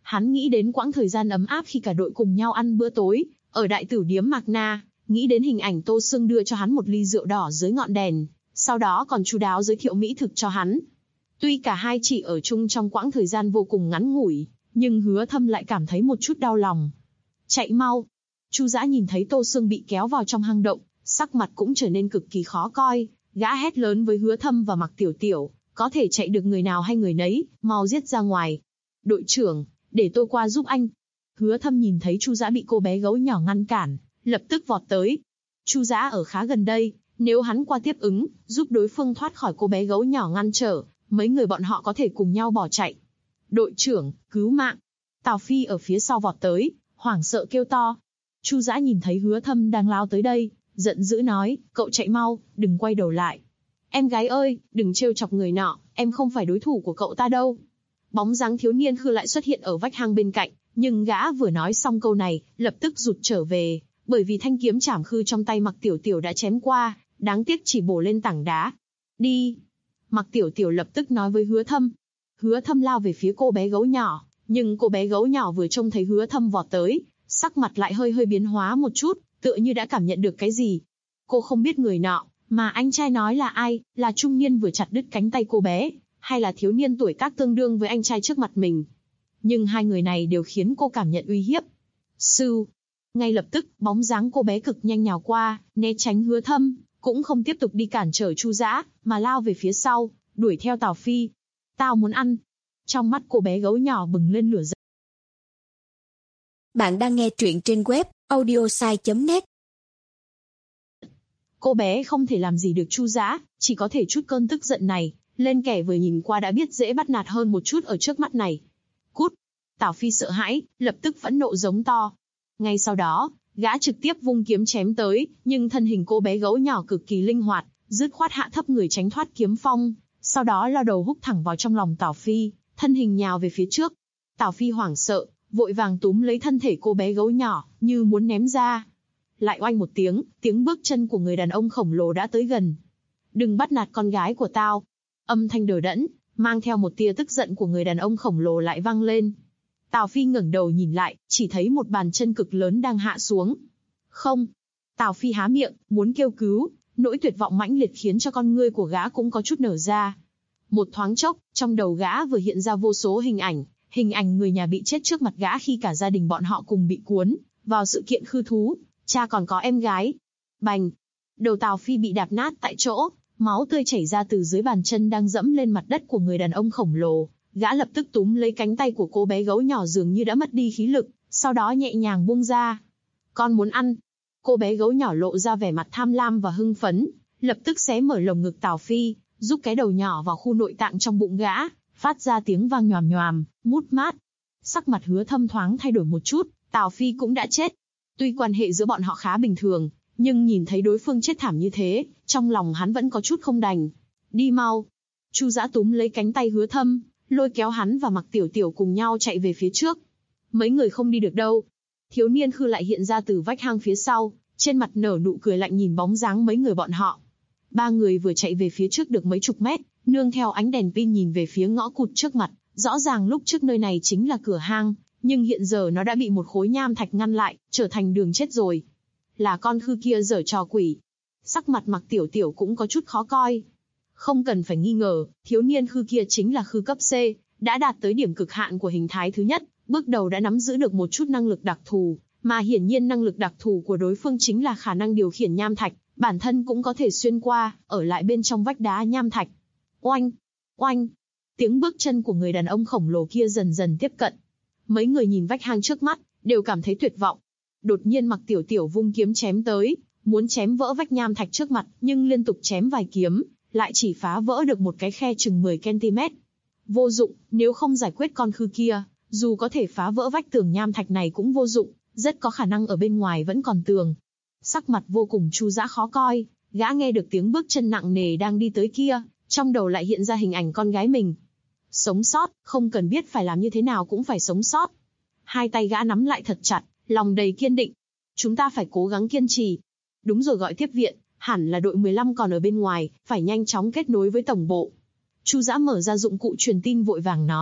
Hắn nghĩ đến quãng thời gian ấm áp khi cả đội cùng nhau ăn bữa tối, ở đại tử điếm Mạc Na, nghĩ đến hình ảnh Tô Sương đưa cho hắn một ly rượu đỏ dưới ngọn đèn, sau đó còn chu đáo giới thiệu mỹ thực cho hắn. Tuy cả hai chỉ ở chung trong quãng thời gian vô cùng ngắn ngủi, nhưng Hứa Thâm lại cảm thấy một chút đau lòng. Chạy mau! Chu Dã nhìn thấy Tô Sương bị kéo vào trong hang động, sắc mặt cũng trở nên cực kỳ khó coi, gã hét lớn với Hứa Thâm và Mạc Tiểu Tiểu, có thể chạy được người nào hay người nấy, mau giết ra ngoài. Đội trưởng, để tôi qua giúp anh. Hứa Thâm nhìn thấy Chu Dã bị cô bé gấu nhỏ ngăn cản, lập tức vọt tới. Chu Dã ở khá gần đây, nếu hắn qua tiếp ứng, giúp đối phương thoát khỏi cô bé gấu nhỏ ngăn trở, mấy người bọn họ có thể cùng nhau bỏ chạy. Đội trưởng, cứu mạng! Tào Phi ở phía sau vọt tới, hoảng sợ kêu to. Chu Dã nhìn thấy Hứa Thâm đang lao tới đây, giận dữ nói, cậu chạy mau, đừng quay đầu lại. Em gái ơi, đừng trêu chọc người nọ, em không phải đối thủ của cậu ta đâu. Bóng dáng thiếu niên Khư lại xuất hiện ở vách hang bên cạnh, nhưng gã vừa nói xong câu này, lập tức rụt trở về, bởi vì thanh kiếm chảm Khư trong tay Mạc Tiểu Tiểu đã chém qua, đáng tiếc chỉ bổ lên tảng đá. Đi! Mạc Tiểu Tiểu lập tức nói với Hứa Thâm. Hứa Thâm lao về phía cô bé gấu nhỏ, nhưng cô bé gấu nhỏ vừa trông thấy Hứa Thâm vọt tới, sắc mặt lại hơi biến hóa một chút, tựa như đã cảm nhận được cái gì. Cô không biết người nọ, mà anh trai nói là ai, là trung niên vừa chặt đứt cánh tay cô bé, hay là thiếu niên tuổi tác tương đương với anh trai trước mặt mình. Nhưng hai người này đều khiến cô cảm nhận uy hiếp. Sưu! Ngay lập tức, bóng dáng cô bé cực nhanh nhào qua, né tránh Hứa Thâm, cũng không tiếp tục đi cản trở Chu Dã, mà lao về phía sau, đuổi theo Tào Phi. Tao muốn ăn! Trong mắt cô bé gấu nhỏ bừng lên lửa giận. Bạn đang nghe truyện trên web audiosai.net. Cô bé không thể làm gì được Chu Dã, chỉ có thể trút cơn tức giận này lên kẻ vừa nhìn qua đã biết dễ bắt nạt hơn một chút ở trước mắt này. Cút! Tào Phi sợ hãi, lập tức phẫn nộ giống to. Ngay sau đó, gã trực tiếp vung kiếm chém tới, nhưng thân hình cô bé gấu nhỏ cực kỳ linh hoạt, dứt khoát hạ thấp người tránh thoát kiếm phong, sau đó lao đầu húc thẳng vào trong lòng Tào Phi, thân hình nhào về phía trước. Tào Phi hoảng sợ, vội vàng túm lấy thân thể cô bé gấu nhỏ, như muốn ném ra. Lại oanh một tiếng, tiếng bước chân của người đàn ông khổng lồ đã tới gần. Đừng bắt nạt con gái của tao. Âm thanh đờ đẫn, mang theo một tia tức giận của người đàn ông khổng lồ lại vang lên. Tào Phi ngẩng đầu nhìn lại, chỉ thấy một bàn chân cực lớn đang hạ xuống. Không! Tào Phi há miệng, muốn kêu cứu, nỗi tuyệt vọng mãnh liệt khiến cho con ngươi của gã cũng có chút nở ra. Một thoáng chốc, trong đầu gã vừa hiện ra vô số hình ảnh người nhà bị chết trước mặt gã khi cả gia đình bọn họ cùng bị cuốn vào sự kiện Khư thú, cha còn có em gái. Bành! Đầu Tào Phi bị đạp nát tại chỗ, máu tươi chảy ra từ dưới bàn chân đang dẫm lên mặt đất của người đàn ông khổng lồ. Gã lập tức túm lấy cánh tay của cô bé gấu nhỏ dường như đã mất đi khí lực, sau đó nhẹ nhàng buông ra. Con muốn ăn. Cô bé gấu nhỏ lộ ra vẻ mặt tham lam và hưng phấn, lập tức xé mở lồng ngực Tào Phi, giúp cái đầu nhỏ vào khu nội tạng trong bụng gã, phát ra tiếng vang nhoàm nhoàm, mút mát. Sắc mặt Hứa Thâm thoáng thay đổi một chút, Tào Phi cũng đã chết. Tuy quan hệ giữa bọn họ khá bình thường, nhưng nhìn thấy đối phương chết thảm như thế, trong lòng hắn vẫn có chút không đành. Đi mau! Chu Dã túm lấy cánh tay Hứa Thâm, lôi kéo hắn và Mạc Tiểu Tiểu cùng nhau chạy về phía trước. Mấy người không đi được đâu. Thiếu niên Khư lại hiện ra từ vách hang phía sau, trên mặt nở nụ cười lạnh nhìn bóng dáng mấy người bọn họ. Ba người vừa chạy về phía trước được mấy chục mét, nương theo ánh đèn pin nhìn về phía ngõ cụt trước mặt, rõ ràng lúc trước nơi này chính là cửa hang, nhưng hiện giờ nó đã bị một khối nham thạch ngăn lại, trở thành đường chết rồi. Là con Khư kia giở trò quỷ. Sắc mặt Mạc Tiểu Tiểu cũng có chút khó coi. Không cần phải nghi ngờ, thiếu niên Khư kia chính là Khư cấp C, đã đạt tới điểm cực hạn của hình thái thứ nhất, bước đầu đã nắm giữ được một chút năng lực đặc thù, mà hiển nhiên năng lực đặc thù của đối phương chính là khả năng điều khiển nham thạch, bản thân cũng có thể xuyên qua, ở lại bên trong vách đá nham thạch. Oanh! Oanh! Tiếng bước chân của người đàn ông khổng lồ kia dần dần tiếp cận. Mấy người nhìn vách hang trước mắt, đều cảm thấy tuyệt vọng. Đột nhiên Mạc Tiểu Tiểu vung kiếm chém tới, muốn chém vỡ vách nham thạch trước mặt, nhưng liên tục chém vài kiếm, lại chỉ phá vỡ được một cái khe chừng 10 cm. Vô dụng, nếu không giải quyết con Khư kia, dù có thể phá vỡ vách tường nham thạch này cũng vô dụng, rất có khả năng ở bên ngoài vẫn còn tường. Sắc mặt vô cùng Chu Dã khó coi, gã nghe được tiếng bước chân nặng nề đang đi tới kia, trong đầu lại hiện ra hình ảnh con gái mình. Sống sót, không cần biết phải làm như thế nào cũng phải sống sót. Hai tay gã nắm lại thật chặt, lòng đầy kiên định. Chúng ta phải cố gắng kiên trì. Đúng rồi, gọi tiếp viện, hẳn là đội 15 còn ở bên ngoài, phải nhanh chóng kết nối với tổng bộ. Chu Dã mở ra dụng cụ truyền tin vội vàng nói,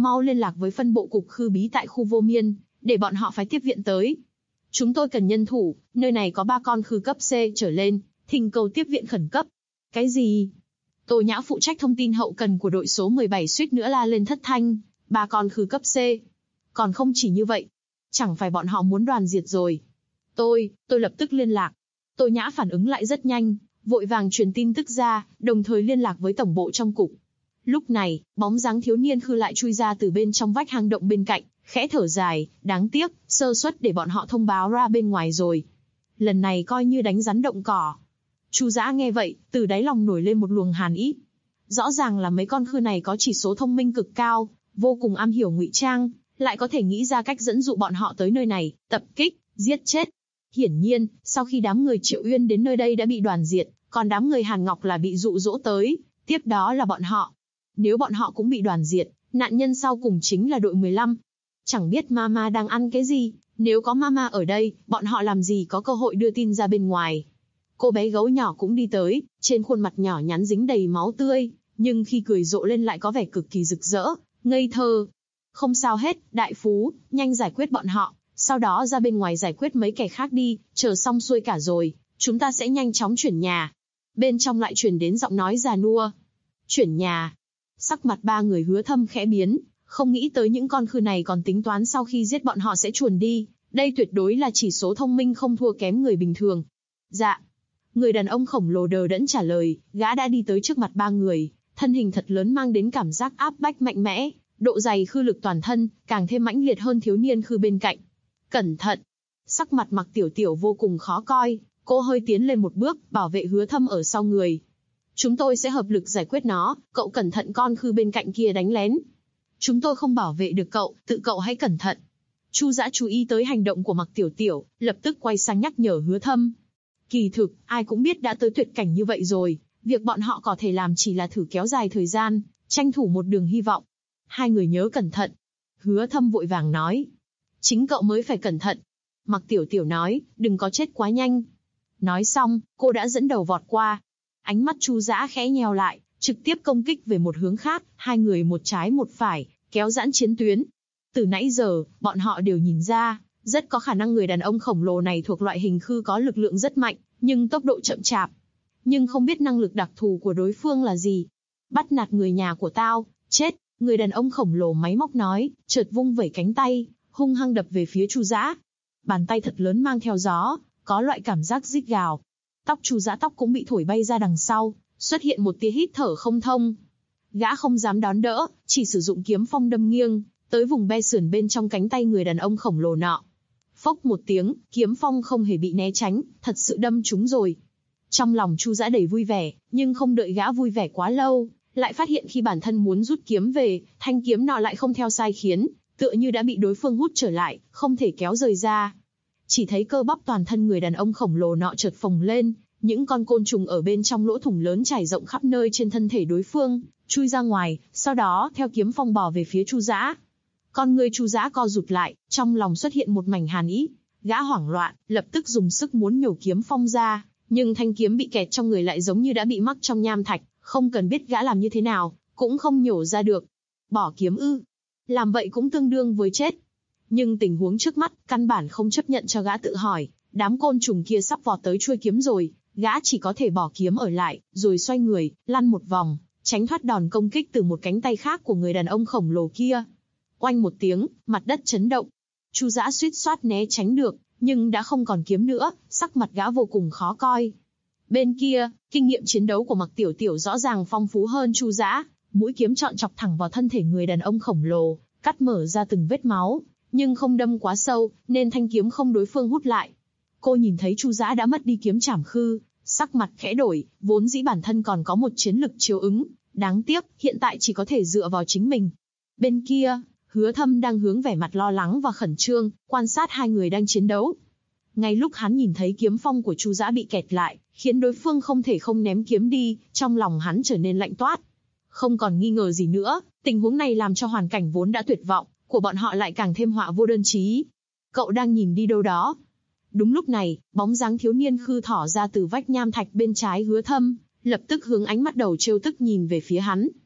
mau liên lạc với phân bộ cục Khư Bí tại khu Vô Miên, để bọn họ phải tiếp viện tới. Chúng tôi cần nhân thủ, nơi này có 3 con khư cấp C trở lên, thỉnh cầu tiếp viện khẩn cấp. Cái gì? Tô Nhã phụ trách thông tin hậu cần của đội số 17 suýt nữa la lên thất thanh, 3 con khư cấp C. Còn không chỉ như vậy, chẳng phải bọn họ muốn đoàn diệt rồi. Tôi lập tức liên lạc. Tô Nhã phản ứng lại rất nhanh, vội vàng truyền tin tức ra, đồng thời liên lạc với tổng bộ trong cục. Lúc này, bóng dáng thiếu niên khư lại chui ra từ bên trong vách hang động bên cạnh, khẽ thở dài, đáng tiếc, sơ suất để bọn họ thông báo ra bên ngoài rồi. Lần này coi như đánh rắn động cỏ. Chu Dã nghe vậy, từ đáy lòng nổi lên một luồng hàn ý. Rõ ràng là mấy con khư này có chỉ số thông minh cực cao, vô cùng am hiểu ngụy trang, lại có thể nghĩ ra cách dẫn dụ bọn họ tới nơi này, tập kích, giết chết. Hiển nhiên, sau khi đám người Triệu Uyên đến nơi đây đã bị đoàn diệt, còn đám người Hàn Ngọc là bị dụ dỗ tới, tiếp đó là bọn họ. Nếu bọn họ cũng bị đoàn diệt, nạn nhân sau cùng chính là đội 15. Chẳng biết Mama đang ăn cái gì, nếu có Mama ở đây, bọn họ làm gì có cơ hội đưa tin ra bên ngoài. Cô bé gấu nhỏ cũng đi tới, trên khuôn mặt nhỏ nhắn dính đầy máu tươi, nhưng khi cười rộ lên lại có vẻ cực kỳ rực rỡ, ngây thơ. Không sao hết, đại phú, nhanh giải quyết bọn họ, sau đó ra bên ngoài giải quyết mấy kẻ khác đi, chờ xong xuôi cả rồi, chúng ta sẽ nhanh chóng chuyển nhà. Bên trong lại truyền đến giọng nói già nua. Chuyển nhà. Sắc mặt 3 người Hứa Thâm khẽ biến, không nghĩ tới những con khư này còn tính toán sau khi giết bọn họ sẽ chuồn đi, đây tuyệt đối là chỉ số thông minh không thua kém người bình thường. Dạ. Người đàn ông khổng lồ đờ đẫn trả lời, gã đã đi tới trước mặt 3 người, thân hình thật lớn mang đến cảm giác áp bách mạnh mẽ, độ dày khư lực toàn thân, càng thêm mãnh liệt hơn thiếu niên khư bên cạnh. Cẩn thận! Sắc mặt Mặc Tiểu Tiểu vô cùng khó coi, cô hơi tiến lên một bước, bảo vệ Hứa Thâm ở sau người. Chúng tôi sẽ hợp lực giải quyết nó, cậu cẩn thận con khư bên cạnh kia đánh lén. Chúng tôi không bảo vệ được cậu, tự cậu hãy cẩn thận. Chu Dã chú ý tới hành động của Mặc Tiểu Tiểu, lập tức quay sang nhắc nhở Hứa Thâm. Kỳ thực, ai cũng biết đã tới tuyệt cảnh như vậy rồi, việc bọn họ có thể làm chỉ là thử kéo dài thời gian, tranh thủ một đường hy vọng. 2 người nhớ cẩn thận. Hứa Thâm vội vàng nói. Chính cậu mới phải cẩn thận. Mặc Tiểu Tiểu nói, đừng có chết quá nhanh. Nói xong, cô đã dẫn đầu vọt qua. Ánh mắt Chu Dã khẽ nheo lại, trực tiếp công kích về một hướng khác, 2 người một trái một phải, kéo giãn chiến tuyến. Từ nãy giờ, bọn họ đều nhìn ra, rất có khả năng người đàn ông khổng lồ này thuộc loại hình khư có lực lượng rất mạnh, nhưng tốc độ chậm chạp. Nhưng không biết năng lực đặc thù của đối phương là gì. Bắt nạt người nhà của tao, chết, người đàn ông khổng lồ máy móc nói, chợt vung vẩy cánh tay, hung hăng đập về phía Chu Dã. Bàn tay thật lớn mang theo gió, có loại cảm giác rít gào. Tóc Chu Dã tóc cũng bị thổi bay ra đằng sau, xuất hiện một tia hít thở không thông. Gã không dám đón đỡ, chỉ sử dụng kiếm phong đâm nghiêng, tới vùng be sườn bên trong cánh tay người đàn ông khổng lồ nọ. Phốc một tiếng, kiếm phong không hề bị né tránh, thật sự đâm trúng rồi. Trong lòng Chu Dã đầy vui vẻ, nhưng không đợi gã vui vẻ quá lâu, lại phát hiện khi bản thân muốn rút kiếm về, thanh kiếm nọ lại không theo sai khiến, tựa như đã bị đối phương hút trở lại, không thể kéo rời ra. Chỉ thấy cơ bắp toàn thân người đàn ông khổng lồ nọ chợt phồng lên, những con côn trùng ở bên trong lỗ thủng lớn trải rộng khắp nơi trên thân thể đối phương, chui ra ngoài, sau đó theo kiếm phong bò về phía Chu Dã. Con người Chu Dã co rụt lại, trong lòng xuất hiện một mảnh hàn ý. Gã hoảng loạn, lập tức dùng sức muốn nhổ kiếm phong ra, nhưng thanh kiếm bị kẹt trong người lại giống như đã bị mắc trong nham thạch, không cần biết gã làm như thế nào, cũng không nhổ ra được. Bỏ kiếm ư? Làm vậy cũng tương đương với chết. Nhưng tình huống trước mắt, căn bản không chấp nhận cho gã tự hỏi, đám côn trùng kia sắp vọt tới chuôi kiếm rồi, gã chỉ có thể bỏ kiếm ở lại, rồi xoay người, lăn một vòng, tránh thoát đòn công kích từ một cánh tay khác của người đàn ông khổng lồ kia. Oanh một tiếng, mặt đất chấn động. Chu Dã suýt soát né tránh được, nhưng đã không còn kiếm nữa, sắc mặt gã vô cùng khó coi. Bên kia, kinh nghiệm chiến đấu của Mặc Tiểu Tiểu rõ ràng phong phú hơn Chu Dã, mũi kiếm chọn chọc thẳng vào thân thể người đàn ông khổng lồ, cắt mở ra từng vết máu, nhưng không đâm quá sâu, nên thanh kiếm không đối phương hút lại. Cô nhìn thấy Chu Dã đã mất đi kiếm trảm khư, sắc mặt khẽ đổi, vốn dĩ bản thân còn có một chiến lực chiếu ứng, đáng tiếc, hiện tại chỉ có thể dựa vào chính mình. Bên kia, Hứa Thâm đang hướng vẻ mặt lo lắng và khẩn trương, quan sát 2 người đang chiến đấu. Ngay lúc hắn nhìn thấy kiếm phong của Chu Dã bị kẹt lại, khiến đối phương không thể không ném kiếm đi, trong lòng hắn trở nên lạnh toát. Không còn nghi ngờ gì nữa, tình huống này làm cho hoàn cảnh vốn đã tuyệt vọng của bọn họ lại càng thêm họa vô đơn chí. Cậu đang nhìn đi đâu đó? Đúng lúc này, bóng dáng thiếu niên khư thỏ ra từ vách nham thạch bên trái Hứa Thâm, lập tức hướng ánh mắt đầu trêu tức nhìn về phía hắn.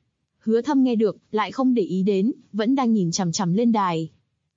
Hứa Thâm nghe được, lại không để ý đến, vẫn đang nhìn chằm chằm lên đài.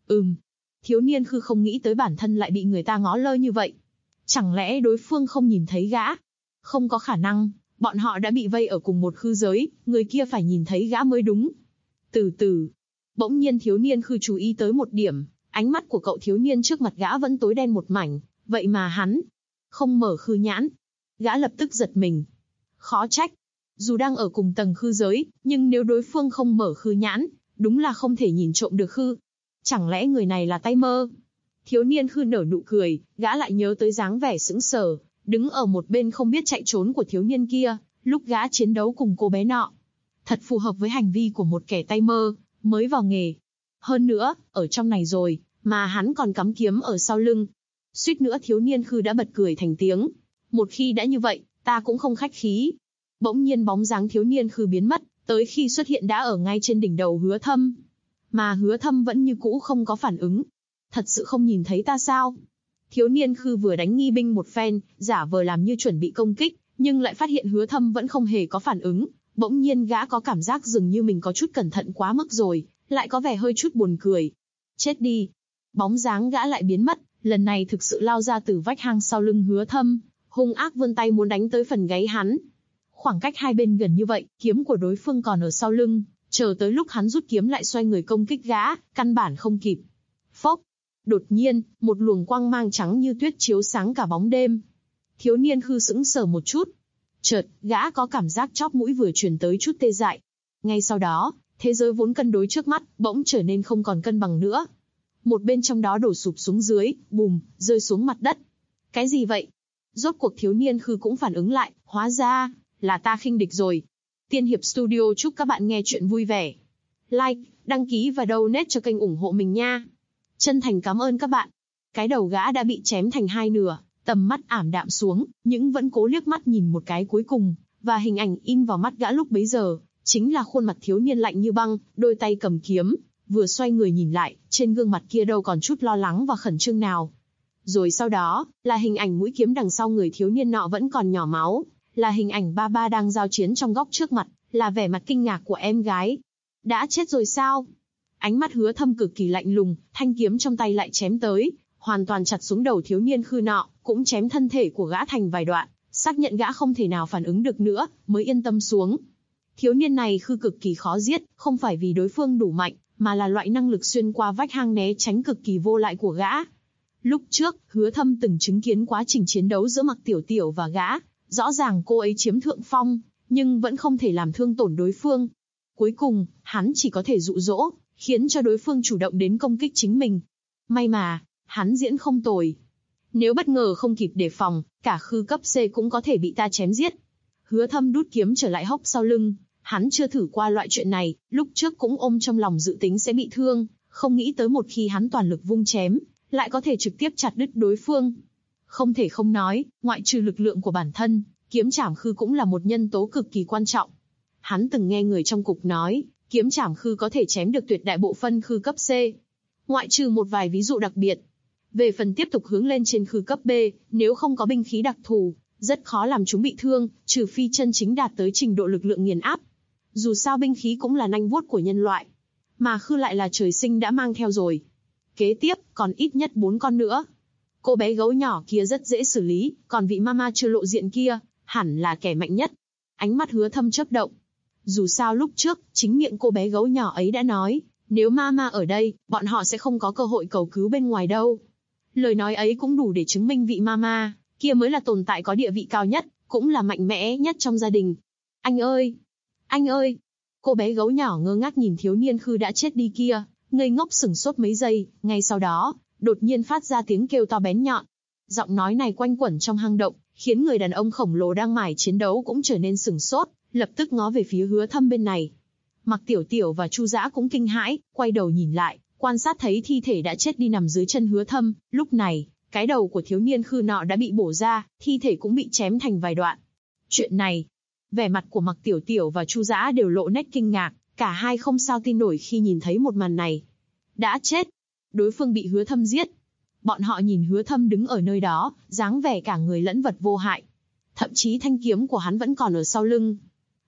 Thiếu niên Khư không nghĩ tới bản thân lại bị người ta ngó lơ như vậy. Chẳng lẽ đối phương không nhìn thấy gã? Không có khả năng, bọn họ đã bị vây ở cùng một khư giới, người kia phải nhìn thấy gã mới đúng. Từ từ, bỗng nhiên thiếu niên Khư chú ý tới một điểm, ánh mắt của cậu thiếu niên trước mặt gã vẫn tối đen một mảnh, vậy mà hắn không mở khư nhãn. Gã lập tức giật mình. Khó trách, dù đang ở cùng tầng khư giới, nhưng nếu đối phương không mở khư nhãn, đúng là không thể nhìn trộm được khư. Chẳng lẽ người này là tay mơ? Thiếu niên Khư nở nụ cười, gã lại nhớ tới dáng vẻ sững sờ, đứng ở một bên không biết chạy trốn của thiếu niên kia, lúc gã chiến đấu cùng cô bé nọ. Thật phù hợp với hành vi của một kẻ tay mơ, mới vào nghề. Hơn nữa, ở trong này rồi, mà hắn còn cắm kiếm ở sau lưng. Suýt nữa thiếu niên Khư đã bật cười thành tiếng. Một khi đã như vậy, ta cũng không khách khí. Bỗng nhiên bóng dáng thiếu niên Khư biến mất, tới khi xuất hiện đã ở ngay trên đỉnh đầu Hứa Thâm. Mà Hứa Thâm vẫn như cũ không có phản ứng. Thật sự không nhìn thấy ta sao? Thiếu niên Khư vừa đánh nghi binh một phen, giả vờ làm như chuẩn bị công kích, nhưng lại phát hiện Hứa Thâm vẫn không hề có phản ứng. Bỗng nhiên gã có cảm giác dường như mình có chút cẩn thận quá mức rồi, lại có vẻ hơi chút buồn cười. Chết đi! Bóng dáng gã lại biến mất, lần này thực sự lao ra từ vách hang sau lưng Hứa Thâm, hung ác vươn tay muốn đánh tới phần gáy hắn. Khoảng cách hai bên gần như vậy, kiếm của đối phương còn ở sau lưng, chờ tới lúc hắn rút kiếm lại xoay người công kích gã, căn bản không kịp. Phốc! Đột nhiên, một luồng quang mang trắng như tuyết chiếu sáng cả bóng đêm. Thiếu niên Khư sững sờ một chút. Chợt, gã có cảm giác chóp mũi vừa truyền tới chút tê dại. Ngay sau đó, thế giới vốn cân đối trước mắt, bỗng trở nên không còn cân bằng nữa. Một bên trong đó đổ sụp xuống dưới, bùm, rơi xuống mặt đất. Cái gì vậy? Rốt cuộc thiếu niên Khư cũng phản ứng lại, hóa ra là ta khinh địch rồi. Tiên Hiệp Studio chúc các bạn nghe chuyện vui vẻ. Like, đăng ký và donate cho kênh ủng hộ mình nha. Chân thành cảm ơn các bạn. Cái đầu gã đã bị chém thành hai nửa, tầm mắt ảm đạm xuống, nhưng vẫn cố liếc mắt nhìn một cái cuối cùng, và hình ảnh in vào mắt gã lúc bấy giờ, chính là khuôn mặt thiếu niên lạnh như băng, đôi tay cầm kiếm, vừa xoay người nhìn lại, trên gương mặt kia đâu còn chút lo lắng và khẩn trương nào. Rồi sau đó, là hình ảnh mũi kiếm đằng sau người thiếu niên nọ vẫn còn nhỏ máu, là hình ảnh ba ba đang giao chiến trong góc trước mặt, là vẻ mặt kinh ngạc của em gái. Đã chết rồi sao? Ánh mắt Hứa Thâm cực kỳ lạnh lùng, thanh kiếm trong tay lại chém tới, hoàn toàn chặt xuống đầu thiếu niên Khư nọ, cũng chém thân thể của gã thành vài đoạn, xác nhận gã không thể nào phản ứng được nữa, mới yên tâm xuống. Thiếu niên này Khư cực kỳ khó giết, không phải vì đối phương đủ mạnh, mà là loại năng lực xuyên qua vách hang né tránh cực kỳ vô lại của gã. Lúc trước, Hứa Thâm từng chứng kiến quá trình chiến đấu giữa Mặc Tiểu Tiểu và gã, rõ ràng cô ấy chiếm thượng phong, nhưng vẫn không thể làm thương tổn đối phương. Cuối cùng, hắn chỉ có thể dụ dỗ, khiến cho đối phương chủ động đến công kích chính mình. May mà, hắn diễn không tồi. Nếu bất ngờ không kịp đề phòng, cả Khư cấp C cũng có thể bị ta chém giết. Hứa Thâm đút kiếm trở lại hốc sau lưng, hắn chưa thử qua loại chuyện này, lúc trước cũng ôm trong lòng dự tính sẽ bị thương, không nghĩ tới một khi hắn toàn lực vung chém, lại có thể trực tiếp chặt đứt đối phương. Không thể không nói, ngoại trừ lực lượng của bản thân, kiếm trảm Khư cũng là một nhân tố cực kỳ quan trọng. Hắn từng nghe người trong cục nói, kiếm trảm Khư có thể chém được tuyệt đại bộ phân Khư cấp C. Ngoại trừ một vài ví dụ đặc biệt. Về phần tiếp tục hướng lên trên Khư cấp B, nếu không có binh khí đặc thù, rất khó làm chúng bị thương, trừ phi chân chính đạt tới trình độ lực lượng nghiền áp. Dù sao binh khí cũng là nanh vuốt của nhân loại, mà Khư lại là trời sinh đã mang theo rồi. Kế tiếp, còn ít nhất 4 con nữa. Cô bé gấu nhỏ kia rất dễ xử lý, còn vị mama chưa lộ diện kia, hẳn là kẻ mạnh nhất. Ánh mắt Hứa Thâm chớp động. Dù sao lúc trước, chính miệng cô bé gấu nhỏ ấy đã nói, nếu mama ở đây, bọn họ sẽ không có cơ hội cầu cứu bên ngoài đâu. Lời nói ấy cũng đủ để chứng minh vị mama kia mới là tồn tại có địa vị cao nhất, cũng là mạnh mẽ nhất trong gia đình. Anh ơi! Anh ơi! Cô bé gấu nhỏ ngơ ngác nhìn thiếu niên Khư đã chết đi kia, ngây ngốc sửng sốt mấy giây, ngay sau đó, đột nhiên phát ra tiếng kêu to bén nhọn. Giọng nói này quanh quẩn trong hang động, khiến người đàn ông khổng lồ đang mải chiến đấu cũng trở nên sửng sốt, lập tức ngó về phía Hứa Thâm bên này. Mặc Tiểu Tiểu và Chu Dã cũng kinh hãi, quay đầu nhìn lại, quan sát thấy thi thể đã chết đi nằm dưới chân Hứa Thâm. Lúc này, cái đầu của thiếu niên Khư nọ đã bị bổ ra, thi thể cũng bị chém thành vài đoạn. Chuyện này, vẻ mặt của Mặc Tiểu Tiểu và Chu Dã đều lộ nét kinh ngạc, cả hai không sao tin nổi khi nhìn thấy một màn này. Đã chết, đối phương bị Hứa Thâm giết. Bọn họ nhìn Hứa Thâm đứng ở nơi đó, dáng vẻ cả người lẫn vật vô hại. Thậm chí thanh kiếm của hắn vẫn còn ở sau lưng.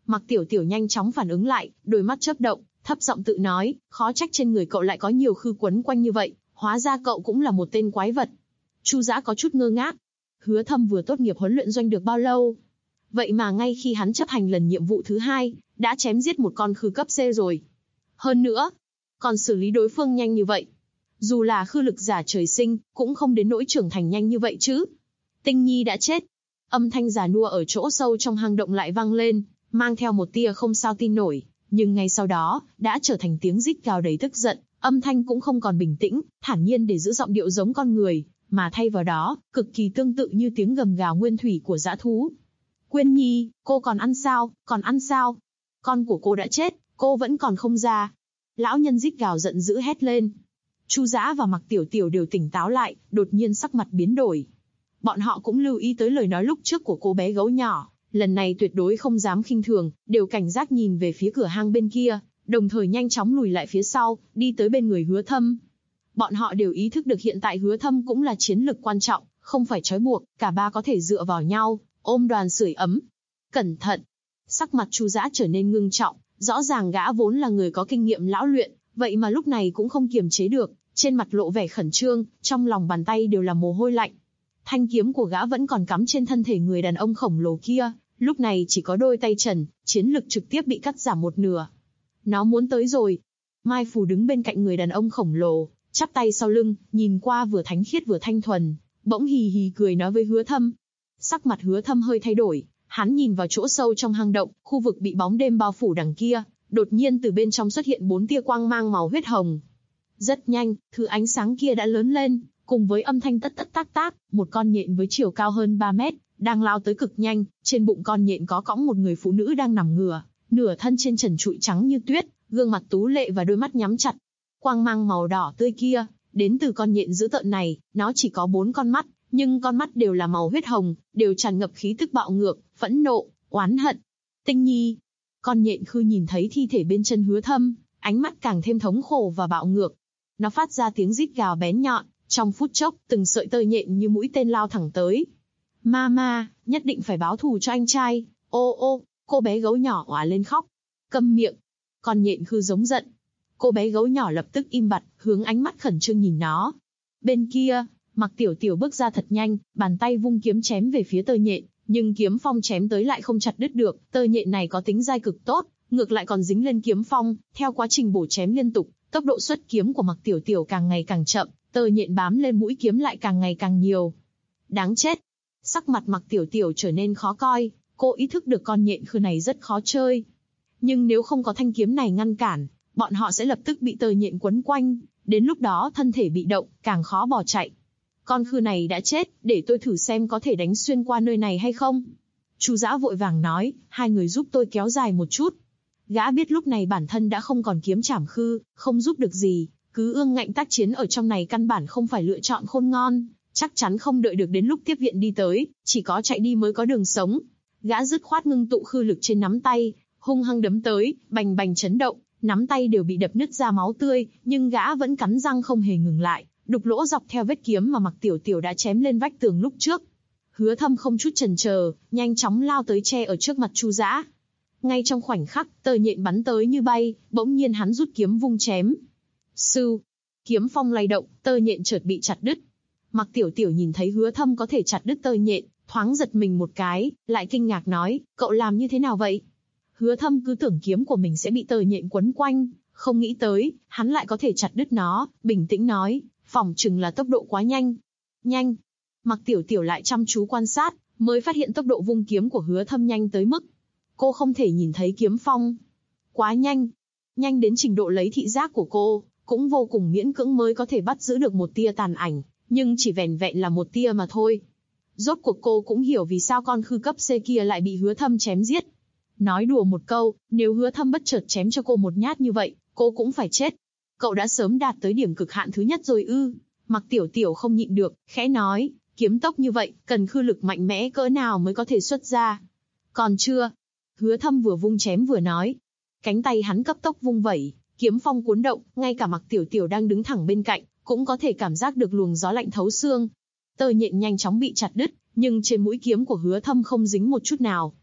Mặc Tiểu Tiểu nhanh chóng phản ứng lại, đôi mắt chớp động, thấp giọng tự nói, khó trách trên người cậu lại có nhiều khư quấn quanh như vậy, hóa ra cậu cũng là một tên quái vật. Chu Dã có chút ngơ ngác. Hứa Thâm vừa tốt nghiệp huấn luyện doanh được bao lâu? Vậy mà ngay khi hắn chấp hành lần nhiệm vụ thứ 2, đã chém giết một con khư cấp C rồi. Hơn nữa, còn xử lý đối phương nhanh như vậy. Dù là khư lực giả trời sinh, cũng không đến nỗi trưởng thành nhanh như vậy chứ. Tinh Nhi đã chết. Âm thanh già nua ở chỗ sâu trong hang động lại vang lên, mang theo một tia không sao tin nổi, nhưng ngay sau đó, đã trở thành tiếng rít gào đầy tức giận, âm thanh cũng không còn bình tĩnh, thản nhiên để giữ giọng điệu giống con người, mà thay vào đó, cực kỳ tương tự như tiếng gầm gào nguyên thủy của dã thú. Quyên Nhi, cô còn ăn sao, còn ăn sao? Con của cô đã chết, cô vẫn còn không ra. Lão nhân rít gào giận dữ hét lên. Chu Dã và Mặc Tiểu Tiểu đều tỉnh táo lại, đột nhiên sắc mặt biến đổi. Bọn họ cũng lưu ý tới lời nói lúc trước của cô bé gấu nhỏ, lần này tuyệt đối không dám khinh thường, đều cảnh giác nhìn về phía cửa hang bên kia, đồng thời nhanh chóng lùi lại phía sau, đi tới bên người Hứa Thâm. Bọn họ đều ý thức được hiện tại Hứa Thâm cũng là chiến lực quan trọng, không phải trói buộc, cả ba có thể dựa vào nhau, ôm đoàn sưởi ấm. Cẩn thận! Sắc mặt Chu Dã trở nên ngưng trọng, rõ ràng gã vốn là người có kinh nghiệm lão luyện, vậy mà lúc này cũng không kiềm chế được, trên mặt lộ vẻ khẩn trương, trong lòng bàn tay đều là mồ hôi lạnh. Thanh kiếm của gã vẫn còn cắm trên thân thể người đàn ông khổng lồ kia, lúc này chỉ có đôi tay trần, chiến lực trực tiếp bị cắt giảm một nửa. Nó muốn tới rồi. Mai Phù đứng bên cạnh người đàn ông khổng lồ, chắp tay sau lưng, nhìn qua vừa thánh khiết vừa thanh thuần, bỗng hì hì cười nói với Hứa Thâm. Sắc mặt Hứa Thâm hơi thay đổi, hắn nhìn vào chỗ sâu trong hang động, khu vực bị bóng đêm bao phủ đằng kia, đột nhiên từ bên trong xuất hiện 4 tia quang mang màu huyết hồng. Rất nhanh, thứ ánh sáng kia đã lớn lên, cùng với âm thanh tất tất tác tác, một con nhện với chiều cao hơn 3 mét, đang lao tới cực nhanh, trên bụng con nhện có cõng một người phụ nữ đang nằm ngửa, nửa thân trên trần trụi trắng như tuyết, gương mặt tú lệ và đôi mắt nhắm chặt. Quang mang màu đỏ tươi kia, đến từ con nhện dữ tợn này, nó chỉ có 4 con mắt, nhưng con mắt đều là màu huyết hồng, đều tràn ngập khí tức bạo ngược, phẫn nộ, oán hận. Tinh Nhi. Con nhện khư nhìn thấy thi thể bên chân Hứa Thâm, ánh mắt càng thêm thống khổ và bạo ngược. Nó phát ra tiếng rít gào bén nhọn, trong phút chốc, từng sợi tơ nhện như mũi tên lao thẳng tới. Mama, nhất định phải báo thù cho anh trai. Ô ô, cô bé gấu nhỏ òa lên khóc. Câm miệng. Con nhện khư giống giận. Cô bé gấu nhỏ lập tức im bặt, hướng ánh mắt khẩn trương nhìn nó. Bên kia, Mặc Tiểu Tiểu bước ra thật nhanh, bàn tay vung kiếm chém về phía tơ nhện, nhưng kiếm phong chém tới lại không chặt đứt được. Tơ nhện này có tính dai cực tốt, ngược lại còn dính lên kiếm phong. Theo quá trình bổ chém liên tục, tốc độ xuất kiếm của Mặc Tiểu Tiểu càng ngày càng chậm, tơ nhện bám lên mũi kiếm lại càng ngày càng nhiều. Đáng chết! Sắc mặt Mặc Tiểu Tiểu trở nên khó coi, cô ý thức được con nhện khư này rất khó chơi. Nhưng nếu không có thanh kiếm này ngăn cản, bọn họ sẽ lập tức bị tơ nhện quấn quanh, đến lúc đó thân thể bị động, càng khó bỏ chạy. Con khư này đã chết, để tôi thử xem có thể đánh xuyên qua nơi này hay không. Chu Dã vội vàng nói, hai người giúp tôi kéo dài một chút. Gã biết lúc này bản thân đã không còn kiếm trảm khư, không giúp được gì, cứ ương ngạnh tác chiến ở trong này căn bản không phải lựa chọn khôn ngoan, chắc chắn không đợi được đến lúc tiếp viện đi tới, chỉ có chạy đi mới có đường sống. Gã dứt khoát ngưng tụ khư lực trên nắm tay, hung hăng đấm tới, bành bành chấn động, nắm tay đều bị đập nứt ra máu tươi, nhưng gã vẫn cắn răng không hề ngừng lại, đục lỗ dọc theo vết kiếm mà Mặc Tiểu Tiểu đã chém lên vách tường lúc trước. Hứa Thâm không chút chần chờ, nhanh chóng lao tới che ở trước mặt Chu Dã. Ngay trong khoảnh khắc, tơ nhện bắn tới như bay, bỗng nhiên hắn rút kiếm vung chém. Sưu, kiếm phong lay động, tơ nhện chợt bị chặt đứt. Mặc Tiểu Tiểu nhìn thấy Hứa Thâm có thể chặt đứt tơ nhện, thoáng giật mình một cái, lại kinh ngạc nói, cậu làm như thế nào vậy? Hứa Thâm cứ tưởng kiếm của mình sẽ bị tơ nhện quấn quanh, không nghĩ tới, hắn lại có thể chặt đứt nó, bình tĩnh nói, phỏng chừng là tốc độ quá nhanh. Nhanh. Mặc Tiểu Tiểu lại chăm chú quan sát, mới phát hiện tốc độ vung kiếm của Hứa Thâm nhanh tới mức cô không thể nhìn thấy kiếm phong. Quá nhanh. Nhanh đến trình độ lấy thị giác của cô, cũng vô cùng miễn cưỡng mới có thể bắt giữ được một tia tàn ảnh, nhưng chỉ vẻn vẹn là một tia mà thôi. Rốt cuộc cô cũng hiểu vì sao con khư cấp C kia lại bị Hứa Thâm chém giết. Nói đùa một câu, nếu Hứa Thâm bất chợt chém cho cô một nhát như vậy, cô cũng phải chết. Cậu đã sớm đạt tới điểm cực hạn thứ nhất rồi ư? Mặc Tiểu Tiểu không nhịn được, khẽ nói, kiếm tốc như vậy, cần khư lực mạnh mẽ cỡ nào mới có thể xuất ra? Còn chưa. Hứa Thâm vừa vung chém vừa nói. Cánh tay hắn cấp tốc vung vẩy, kiếm phong cuốn động, ngay cả Mặc Tiểu Tiểu đang đứng thẳng bên cạnh, cũng có thể cảm giác được luồng gió lạnh thấu xương. Tơ nhện nhanh chóng bị chặt đứt, nhưng trên mũi kiếm của Hứa Thâm không dính một chút nào.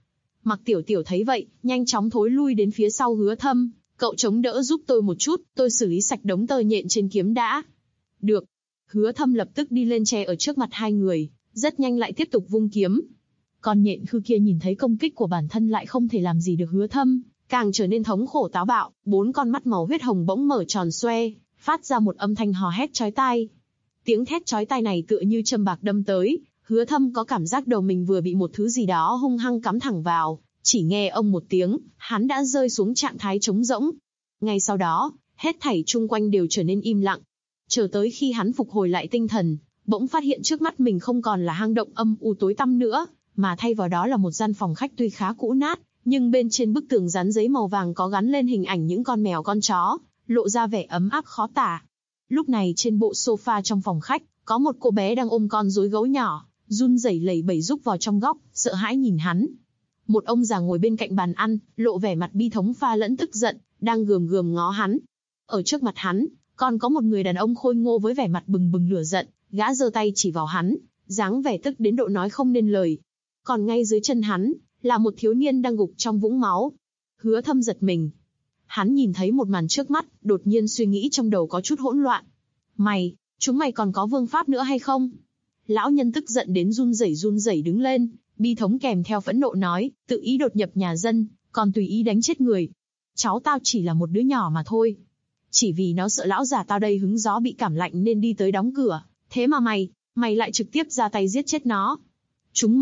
Mặc Tiểu Tiểu thấy vậy, nhanh chóng thối lui đến phía sau Hứa Thâm, cậu chống đỡ giúp tôi một chút, tôi xử lý sạch đống tơ nhện trên kiếm đã. Được. Hứa Thâm lập tức đi lên che ở trước mặt hai người, rất nhanh lại tiếp tục vung kiếm. Con nhện khư kia nhìn thấy công kích của bản thân lại không thể làm gì được Hứa Thâm, càng trở nên thống khổ táo bạo, 4 con mắt màu huyết hồng bỗng mở tròn xoe, phát ra một âm thanh hò hét chói tai. Tiếng thét chói tai này tựa như châm bạc đâm tới, Hứa Thâm có cảm giác đầu mình vừa bị một thứ gì đó hung hăng cắm thẳng vào, chỉ nghe ông một tiếng, hắn đã rơi xuống trạng thái trống rỗng. Ngay sau đó, hết thảy chung quanh đều trở nên im lặng. Chờ tới khi hắn phục hồi lại tinh thần, bỗng phát hiện trước mắt mình không còn là hang động âm u tối tăm nữa, mà thay vào đó là một gian phòng khách tuy khá cũ nát, nhưng bên trên bức tường dán giấy màu vàng có gắn lên hình ảnh những con mèo con chó, lộ ra vẻ ấm áp khó tả. Lúc này trên bộ sofa trong phòng khách, có một cô bé đang ôm con rối gấu nhỏ, run rẩy lẩy bẩy rúc vào trong góc, sợ hãi nhìn hắn. Một ông già ngồi bên cạnh bàn ăn, lộ vẻ mặt bi thống pha lẫn tức giận, đang gườm gườm ngó hắn. Ở trước mặt hắn, còn có một người đàn ông khôi ngô với vẻ mặt bừng bừng lửa giận, gã giơ tay chỉ vào hắn, dáng vẻ tức đến độ nói không nên lời. Còn ngay dưới chân hắn, là một thiếu niên đang gục trong vũng máu. Hứa Thâm giật mình. Hắn nhìn thấy một màn trước mắt, đột nhiên suy nghĩ trong đầu có chút hỗn loạn. Chúng mày còn có vương pháp nữa hay không? Lão nhân tức giận đến run rẩy đứng lên, bi thống kèm theo phẫn nộ nói, tự ý đột nhập nhà dân, còn tùy ý đánh chết người. Cháu tao chỉ là một đứa nhỏ mà thôi. Chỉ vì nó sợ lão già tao đây hứng gió bị cảm lạnh nên đi tới đóng cửa. Thế mà mày lại trực tiếp ra tay giết chết nó. Chúng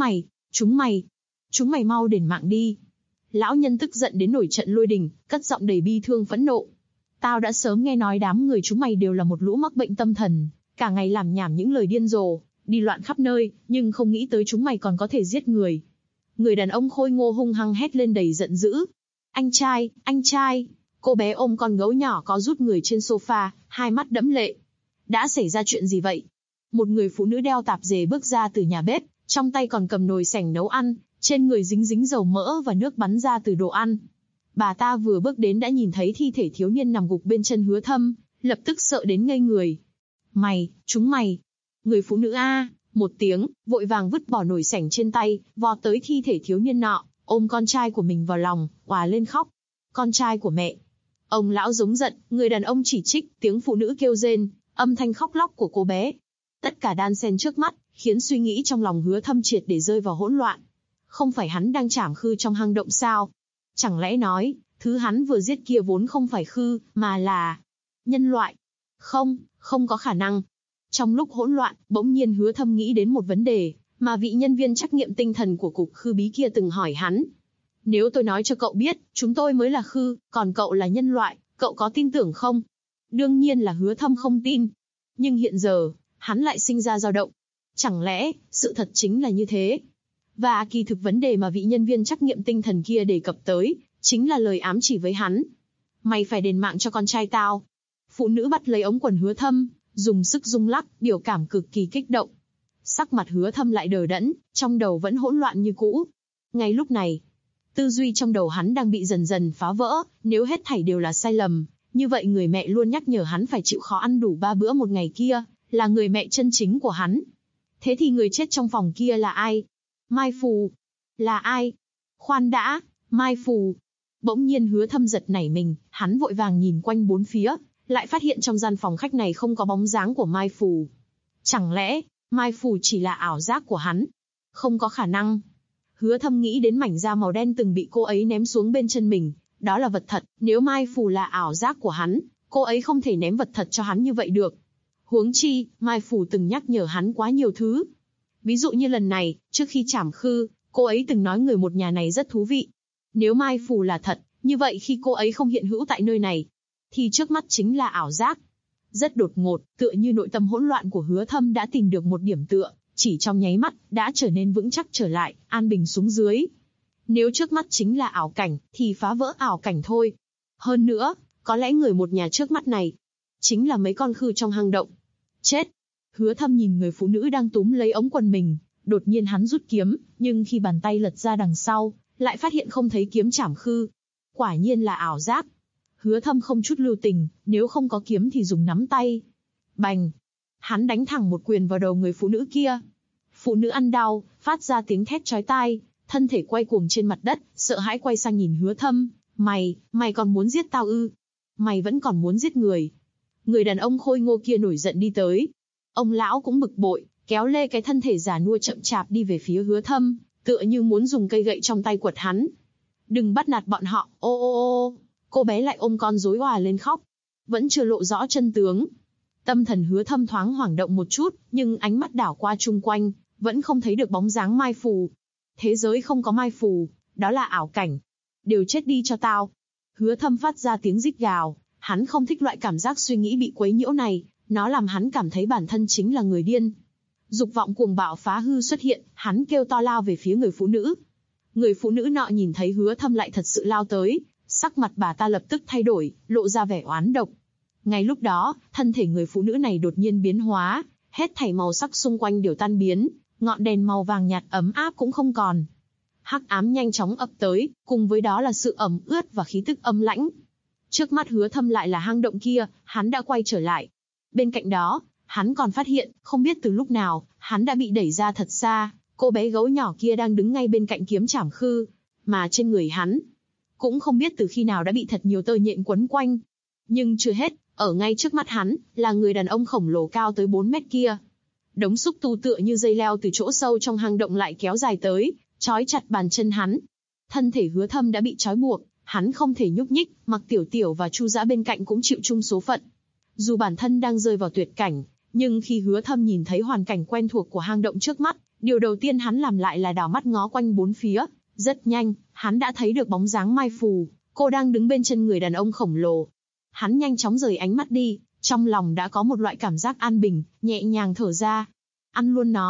mày mau đền mạng đi. Lão nhân tức giận đến nổi trận lôi đình, cất giọng đầy bi thương phẫn nộ. Tao đã sớm nghe nói đám người chúng mày đều là một lũ mắc bệnh tâm thần, cả ngày làm nhảm những lời điên rồ, đi loạn khắp nơi, nhưng không nghĩ tới chúng mày còn có thể giết người. Người đàn ông khôi ngô hung hăng hét lên đầy giận dữ. Anh trai. Cô bé ôm con gấu nhỏ có rút người trên sofa, hai mắt đẫm lệ. Đã xảy ra chuyện gì vậy? Một người phụ nữ đeo tạp dề bước ra từ nhà bếp, trong tay còn cầm nồi sành nấu ăn, trên người dính dầu mỡ và nước bắn ra từ đồ ăn. Bà ta vừa bước đến đã nhìn thấy thi thể thiếu niên nằm gục bên chân Hứa Thâm, lập tức sợ đến ngây người. Chúng mày. Người phụ nữ một tiếng, vội vàng vứt bỏ nồi sành trên tay, vọt tới thi thể thiếu niên nọ, ôm con trai của mình vào lòng, òa lên khóc. Con trai của mẹ. Ông lão giống giận, người đàn ông chỉ trích, tiếng phụ nữ kêu rên, âm thanh khóc lóc của cô bé. Tất cả đan xen trước mắt, khiến suy nghĩ trong lòng Hứa Thâm triệt để rơi vào hỗn loạn. Không phải hắn đang trảm khư trong hang động sao? Chẳng lẽ nói, thứ hắn vừa giết kia vốn không phải khư, mà là nhân loại? Không có khả năng. Trong lúc hỗn loạn, bỗng nhiên Hứa Thâm nghĩ đến một vấn đề, mà vị nhân viên trắc nghiệm tinh thần của cục khư bí kia từng hỏi hắn. Nếu tôi nói cho cậu biết, chúng tôi mới là khư, còn cậu là nhân loại, cậu có tin tưởng không? Đương nhiên là Hứa Thâm không tin. Nhưng hiện giờ, hắn lại sinh ra dao động. Chẳng lẽ, sự thật chính là như thế? Và kỳ thực vấn đề mà vị nhân viên trắc nghiệm tinh thần kia đề cập tới, chính là lời ám chỉ với hắn. Mày phải đền mạng cho con trai tao. Phụ nữ bắt lấy ống quần Hứa Thâm, dùng sức rung lắc, biểu cảm cực kỳ kích động. Sắc mặt Hứa Thâm lại đờ đẫn, trong đầu vẫn hỗn loạn như cũ. Ngay lúc này, tư duy trong đầu hắn đang bị dần dần phá vỡ, nếu hết thảy đều là sai lầm, như vậy người mẹ luôn nhắc nhở hắn phải chịu khó ăn đủ 3 bữa một ngày kia, là người mẹ chân chính của hắn. Thế thì người chết trong phòng kia là ai? Mai Phù. Là ai? Khoan đã, Mai Phù. Bỗng nhiên Hứa Thâm giật nảy mình, hắn vội vàng nhìn quanh bốn phía, lại phát hiện trong gian phòng khách này không có bóng dáng của Mai Phù. Chẳng lẽ, Mai Phù chỉ là ảo giác của hắn? Không có khả năng. Hứa Thâm nghĩ đến mảnh da màu đen từng bị cô ấy ném xuống bên chân mình, đó là vật thật, nếu Mai Phù là ảo giác của hắn, cô ấy không thể ném vật thật cho hắn như vậy được. Huống chi, Mai Phù từng nhắc nhở hắn quá nhiều thứ. Ví dụ như lần này, trước khi trảm khư, cô ấy từng nói người một nhà này rất thú vị. Nếu Mai Phù là thật, như vậy khi cô ấy không hiện hữu tại nơi này, thì trước mắt chính là ảo giác. Rất đột ngột, tựa như nội tâm hỗn loạn của Hứa Thâm đã tìm được một điểm tựa, chỉ trong nháy mắt, đã trở nên vững chắc trở lại, an bình xuống dưới. Nếu trước mắt chính là ảo cảnh, thì phá vỡ ảo cảnh thôi. Hơn nữa, có lẽ người một nhà trước mắt này, chính là mấy con khư trong hang động. Chết! Hứa Thâm nhìn người phụ nữ đang túm lấy ống quần mình, đột nhiên hắn rút kiếm, nhưng khi bàn tay lật ra đằng sau, lại phát hiện không thấy kiếm trảm khư. Quả nhiên là ảo giác. Hứa Thâm không chút lưu tình, nếu không có kiếm thì dùng nắm tay. Bành! Hắn đánh thẳng một quyền vào đầu người phụ nữ kia. Phụ nữ ăn đau, phát ra tiếng thét chói tai, thân thể quay cuồng trên mặt đất, sợ hãi quay sang nhìn Hứa Thâm, mày còn muốn giết tao ư? Mày vẫn còn muốn giết người? Người đàn ông khôi ngô kia nổi giận đi tới. Ông lão cũng bực bội, kéo lê cái thân thể già nua chậm chạp đi về phía Hứa Thâm, tựa như muốn dùng cây gậy trong tay quật hắn. Đừng bắt nạt bọn họ, ô. Cô bé lại ôm con rối òa lên khóc. Vẫn chưa lộ rõ chân tướng. Tâm thần Hứa Thâm thoáng hoảng động một chút, nhưng ánh mắt đảo qua chung quanh, vẫn không thấy được bóng dáng mai phù. Thế giới không có mai phù, đó là ảo cảnh. Đều chết đi cho tao. Hứa Thâm phát ra tiếng rít gào, hắn không thích loại cảm giác suy nghĩ bị quấy nhiễu này, nó làm hắn cảm thấy bản thân chính là người điên. Dục vọng cuồng bạo phá hư xuất hiện, hắn kêu to lao về phía người phụ nữ. Người phụ nữ nọ nhìn thấy Hứa Thâm lại thật sự lao tới, sắc mặt bà ta lập tức thay đổi, lộ ra vẻ oán độc. Ngay lúc đó, thân thể người phụ nữ này đột nhiên biến hóa, hết thảy màu sắc xung quanh đều tan biến, ngọn đèn màu vàng nhạt ấm áp cũng không còn. Hắc ám nhanh chóng ập tới, cùng với đó là sự ẩm ướt và khí tức âm lãnh. Trước mắt Hứa Thâm lại là hang động kia, hắn đã quay trở lại. Bên cạnh đó, hắn còn phát hiện, không biết từ lúc nào, hắn đã bị đẩy ra thật xa, cô bé gấu nhỏ kia đang đứng ngay bên cạnh kiếm trảm khư, mà trên người hắn, cũng không biết từ khi nào đã bị thật nhiều tơ nhện quấn quanh. Nhưng chưa hết, ở ngay trước mắt hắn, là người đàn ông khổng lồ cao tới 4 mét kia. Đống xúc tu tựa như dây leo từ chỗ sâu trong hang động lại kéo dài tới, trói chặt bàn chân hắn. Thân thể Hứa Thâm đã bị trói buộc, hắn không thể nhúc nhích, Mặc Tiểu Tiểu và Chu Dã bên cạnh cũng chịu chung số phận. Dù bản thân đang rơi vào tuyệt cảnh, nhưng khi Hứa Thâm nhìn thấy hoàn cảnh quen thuộc của hang động trước mắt, điều đầu tiên hắn làm lại là đảo mắt ngó quanh bốn phía. Rất nhanh, hắn đã thấy được bóng dáng Mai Phù, cô đang đứng bên chân người đàn ông khổng lồ. Hắn nhanh chóng rời ánh mắt đi, trong lòng đã có một loại cảm giác an bình, nhẹ nhàng thở ra. Ăn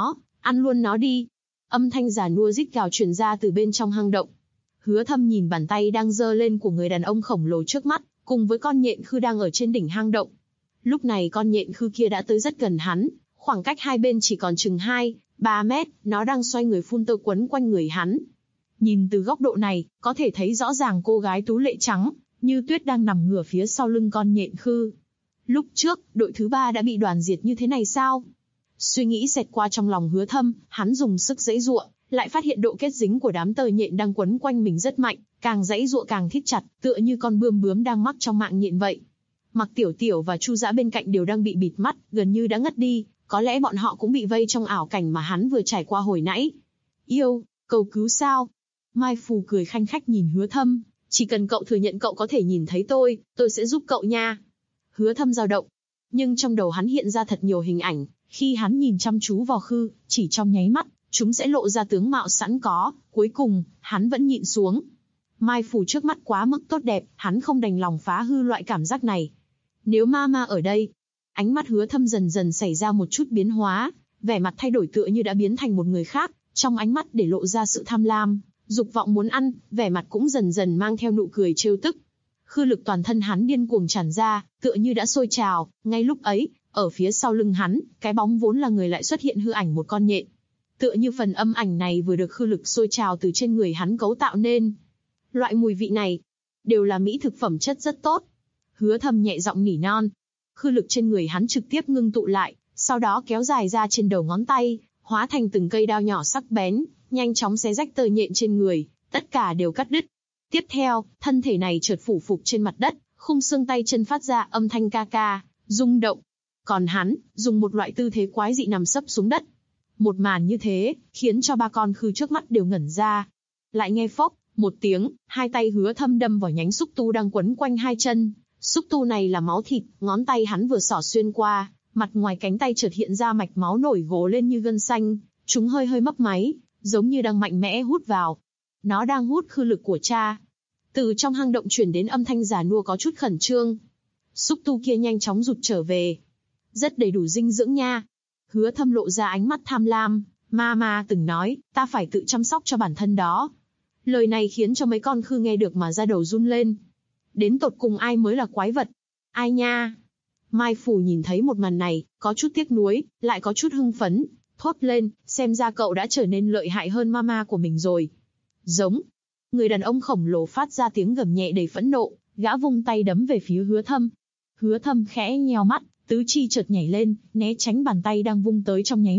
luôn nó đi. Âm thanh già nua rít gào truyền ra từ bên trong hang động. Hứa Thâm nhìn bàn tay đang giơ lên của người đàn ông khổng lồ trước mắt, cùng với con nhện khư đang ở trên đỉnh hang động. Lúc này con nhện khư kia đã tới rất gần hắn, khoảng cách hai bên chỉ còn chừng 2-3 mét, nó đang xoay người phun tơ quấn quanh người hắn. Nhìn từ góc độ này, có thể thấy rõ ràng cô gái tú lệ trắng, như tuyết đang nằm ngửa phía sau lưng con nhện khư. Lúc trước, đội thứ 3 đã bị đoàn diệt như thế này sao? Suy nghĩ xẹt qua trong lòng Hứa Thâm, hắn dùng sức giãy giụa, lại phát hiện độ kết dính của đám tơ nhện đang quấn quanh mình rất mạnh, càng giãy giụa càng thít chặt, tựa như con bướm đang mắc trong mạng nhện vậy. Mặc Tiểu Tiểu và Chu Dã bên cạnh đều đang bị bịt mắt, gần như đã ngất đi, có lẽ bọn họ cũng bị vây trong ảo cảnh mà hắn vừa trải qua hồi nãy. Yêu, cầu cứu sao? Mai Phù cười khanh khách nhìn Hứa Thâm, chỉ cần cậu thừa nhận cậu có thể nhìn thấy tôi sẽ giúp cậu nha. Hứa Thâm dao động, nhưng trong đầu hắn hiện ra thật nhiều hình ảnh, khi hắn nhìn chăm chú vào khư, chỉ trong nháy mắt, chúng sẽ lộ ra tướng mạo sẵn có, cuối cùng, hắn vẫn nhịn xuống. Mai Phù trước mắt quá mức tốt đẹp, hắn không đành lòng phá hư loại cảm giác này. Nếu Mama ở đây, ánh mắt Hứa Thâm dần dần xảy ra một chút biến hóa, vẻ mặt thay đổi tựa như đã biến thành một người khác, trong ánh mắt để lộ ra sự tham lam, dục vọng muốn ăn, vẻ mặt cũng dần dần mang theo nụ cười trêu tức. Khư lực toàn thân hắn điên cuồng tràn ra, tựa như đã sôi trào, ngay lúc ấy, ở phía sau lưng hắn, cái bóng vốn là người lại xuất hiện hư ảnh một con nhện. Tựa như phần âm ảnh này vừa được khư lực sôi trào từ trên người hắn cấu tạo nên. Loại mùi vị này, đều là mỹ thực phẩm chất rất tốt. Hứa Thâm nhẹ giọng nỉ non. Khư lực trên người hắn trực tiếp ngưng tụ lại, sau đó kéo dài ra trên đầu ngón tay, hóa thành từng cây đao nhỏ sắc bén, nhanh chóng xé rách tơ nhện trên người, tất cả đều cắt đứt. Tiếp theo, thân thể này chợt phủ phục trên mặt đất, khung xương tay chân phát ra âm thanh ca ca, rung động. Còn hắn, dùng một loại tư thế quái dị nằm sấp xuống đất. Một màn như thế, khiến cho ba con khư trước mắt đều ngẩn ra. Lại nghe phốc, một tiếng, hai tay Hứa Thâm đâm vào nhánh xúc tu đang quấn quanh hai chân. Xúc tu này là máu thịt, ngón tay hắn vừa xỏ xuyên qua, mặt ngoài cánh tay chợt hiện ra mạch máu nổi gồ lên như gân xanh, chúng hơi hơi mấp máy, giống như đang mạnh mẽ hút vào. Nó đang hút khư lực của cha. Từ trong hang động truyền đến âm thanh già nua có chút khẩn trương. Xúc tu kia nhanh chóng rụt trở về. Rất đầy đủ dinh dưỡng nha. Hứa Thâm lộ ra ánh mắt tham lam. Mama từng nói, ta phải tự chăm sóc cho bản thân đó. Lời này khiến cho mấy con khư nghe được mà da đầu run lên. Đến tột cùng ai mới là quái vật? Ai nha? Mai Phù nhìn thấy một màn này, có chút tiếc nuối, lại có chút hưng phấn, thốt lên, xem ra cậu đã trở nên lợi hại hơn mama của mình rồi. Giống. Người đàn ông khổng lồ phát ra tiếng gầm nhẹ đầy phẫn nộ, gã vung tay đấm về phía Hứa Thâm. Hứa Thâm khẽ nheo mắt, tứ chi chợt nhảy lên, né tránh bàn tay đang vung tới trong nháy mắt,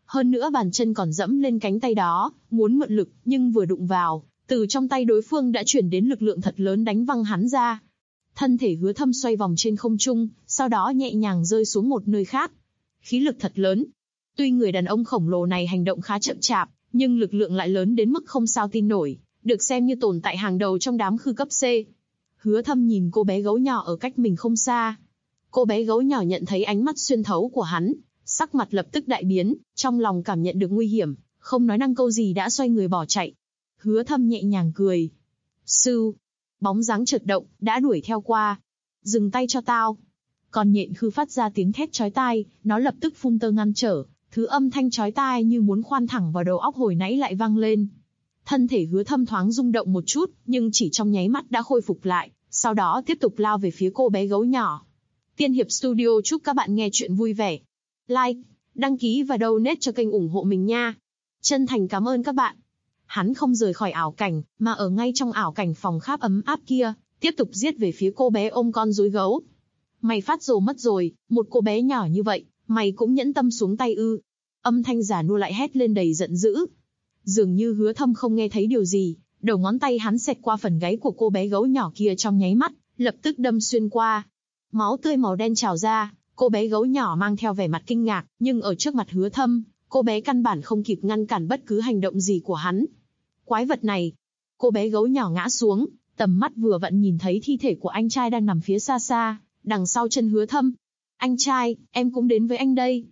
Hơn nữa bàn chân còn dẫm lên cánh tay đó, muốn mượn lực, nhưng vừa đụng vào, từ trong tay đối phương đã chuyển đến lực lượng thật lớn đánh văng hắn ra. Thân thể Hứa Thâm xoay vòng trên không trung, sau đó nhẹ nhàng rơi xuống một nơi khác. Khí lực thật lớn. Tuy người đàn ông khổng lồ này hành động khá chậm chạp, nhưng lực lượng lại lớn đến mức không sao tin nổi, được xem như tồn tại hàng đầu trong đám khư cấp C. Hứa Thâm nhìn cô bé gấu nhỏ ở cách mình không xa. Cô bé gấu nhỏ nhận thấy ánh mắt xuyên thấu của hắn, sắc mặt lập tức đại biến, trong lòng cảm nhận được nguy hiểm, không nói năng câu gì đã xoay người bỏ chạy. Hứa Thâm nhẹ nhàng cười. Sư, bóng dáng chợt động, đã đuổi theo qua. Dừng tay cho tao. Còn nhện khư phát ra tiếng thét chói tai, nó lập tức phun tơ ngăn trở, thứ âm thanh chói tai như muốn khoan thẳng vào đầu óc hồi nãy lại vang lên. Thân thể Hứa Thâm thoáng rung động một chút, nhưng chỉ trong nháy mắt đã khôi phục lại, sau đó tiếp tục lao về phía cô bé gấu nhỏ. Tiên Hiệp Studio chúc các bạn nghe chuyện vui vẻ. Like, đăng ký và donate cho kênh ủng hộ mình nha. Chân thành cảm ơn các bạn. Hắn không rời khỏi ảo cảnh, mà ở ngay trong ảo cảnh phòng kháp ấm áp kia, tiếp tục giết về phía cô bé ôm con rối gấu. Mày phát rồ mất rồi, một cô bé nhỏ như vậy, mày cũng nhẫn tâm xuống tay ư? Âm thanh giả nua lại hét lên đầy giận dữ. Dường như Hứa Thâm không nghe thấy điều gì, đầu ngón tay hắn xẹt qua phần gáy của cô bé gấu nhỏ kia trong nháy mắt, lập tức đâm xuyên qua. Máu tươi màu đen trào ra, cô bé gấu nhỏ mang theo vẻ mặt kinh ngạc, nhưng ở trước mặt Hứa Thâm, cô bé căn bản không kịp ngăn cản bất cứ hành động gì của hắn. Quái vật này! Cô bé gấu nhỏ ngã xuống, tầm mắt vừa vặn nhìn thấy thi thể của anh trai đang nằm phía xa xa, đằng sau chân Hứa Thâm. Anh trai, em cũng đến với anh đây.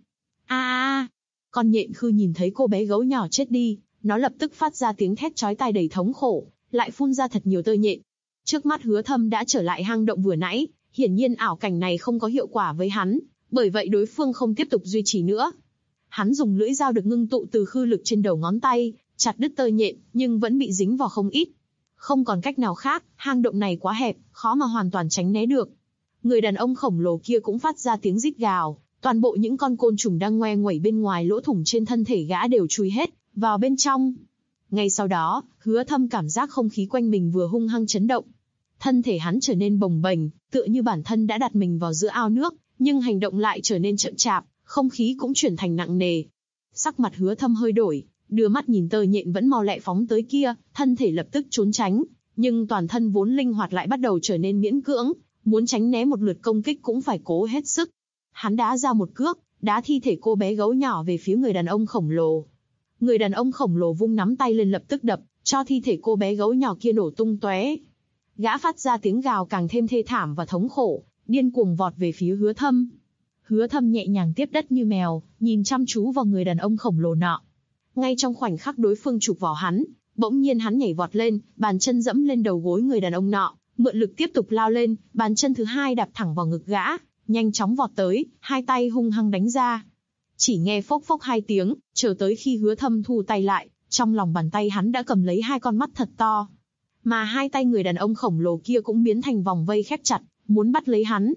Con nhện khư nhìn thấy cô bé gấu nhỏ chết đi, nó lập tức phát ra tiếng thét chói tai đầy thống khổ, lại phun ra thật nhiều tơ nhện. Trước mắt Hứa Thâm đã trở lại hang động vừa nãy, hiển nhiên ảo cảnh này không có hiệu quả với hắn, bởi vậy đối phương không tiếp tục duy trì nữa. Hắn dùng lưỡi dao được ngưng tụ từ khư lực trên đầu ngón tay, chặt đứt tơ nhện, nhưng vẫn bị dính vào không ít. Không còn cách nào khác, hang động này quá hẹp, khó mà hoàn toàn tránh né được. Người đàn ông khổng lồ kia cũng phát ra tiếng rít gào, toàn bộ những con côn trùng đang ngoe nguẩy bên ngoài lỗ thủng trên thân thể gã đều chui hết vào bên trong. Ngay sau đó, Hứa Thâm cảm giác không khí quanh mình vừa hung hăng chấn động. Thân thể hắn trở nên bồng bềnh, tựa như bản thân đã đặt mình vào giữa ao nước, nhưng hành động lại trở nên chậm chạp, không khí cũng chuyển thành nặng nề. Sắc mặt Hứa Thâm hơi đổi, đưa mắt nhìn tơ nhện vẫn mau lẹ phóng tới kia, thân thể lập tức trốn tránh, nhưng toàn thân vốn linh hoạt lại bắt đầu trở nên miễn cưỡng, muốn tránh né một lượt công kích cũng phải cố hết sức. Hắn đá ra một cước, đá thi thể cô bé gấu nhỏ về phía người đàn ông khổng lồ. Người đàn ông khổng lồ vung nắm tay lên lập tức đập, cho thi thể cô bé gấu nhỏ kia nổ tung tóe. Gã phát ra tiếng gào càng thêm thê thảm và thống khổ, điên cuồng vọt về phía Hứa Thâm. Hứa Thâm nhẹ nhàng tiếp đất như mèo, nhìn chăm chú vào người đàn ông khổng lồ nọ. Ngay trong khoảnh khắc đối phương chụp vào hắn, bỗng nhiên hắn nhảy vọt lên, bàn chân dẫm lên đầu gối người đàn ông nọ, mượn lực tiếp tục lao lên, bàn chân thứ hai đạp thẳng vào ngực gã, nhanh chóng vọt tới, hai tay hung hăng đánh ra. Chỉ nghe phốc phốc hai tiếng, chờ tới khi Hứa Thâm thu tay lại, trong lòng bàn tay hắn đã cầm lấy hai con mắt thật to. Mà hai tay người đàn ông khổng lồ kia cũng biến thành vòng vây khép chặt, muốn bắt lấy hắn.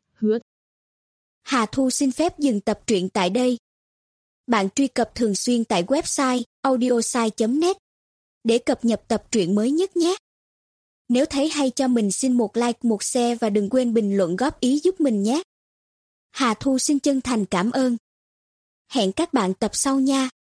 Hà Thu xin phép dừng tập truyện tại đây. Bạn truy cập thường xuyên tại website audiosai.net để cập nhật tập truyện mới nhất nhé. Nếu thấy hay cho mình xin một like, một share và đừng quên bình luận góp ý giúp mình nhé. Hà Thu xin chân thành cảm ơn. Hẹn các bạn tập sau nha.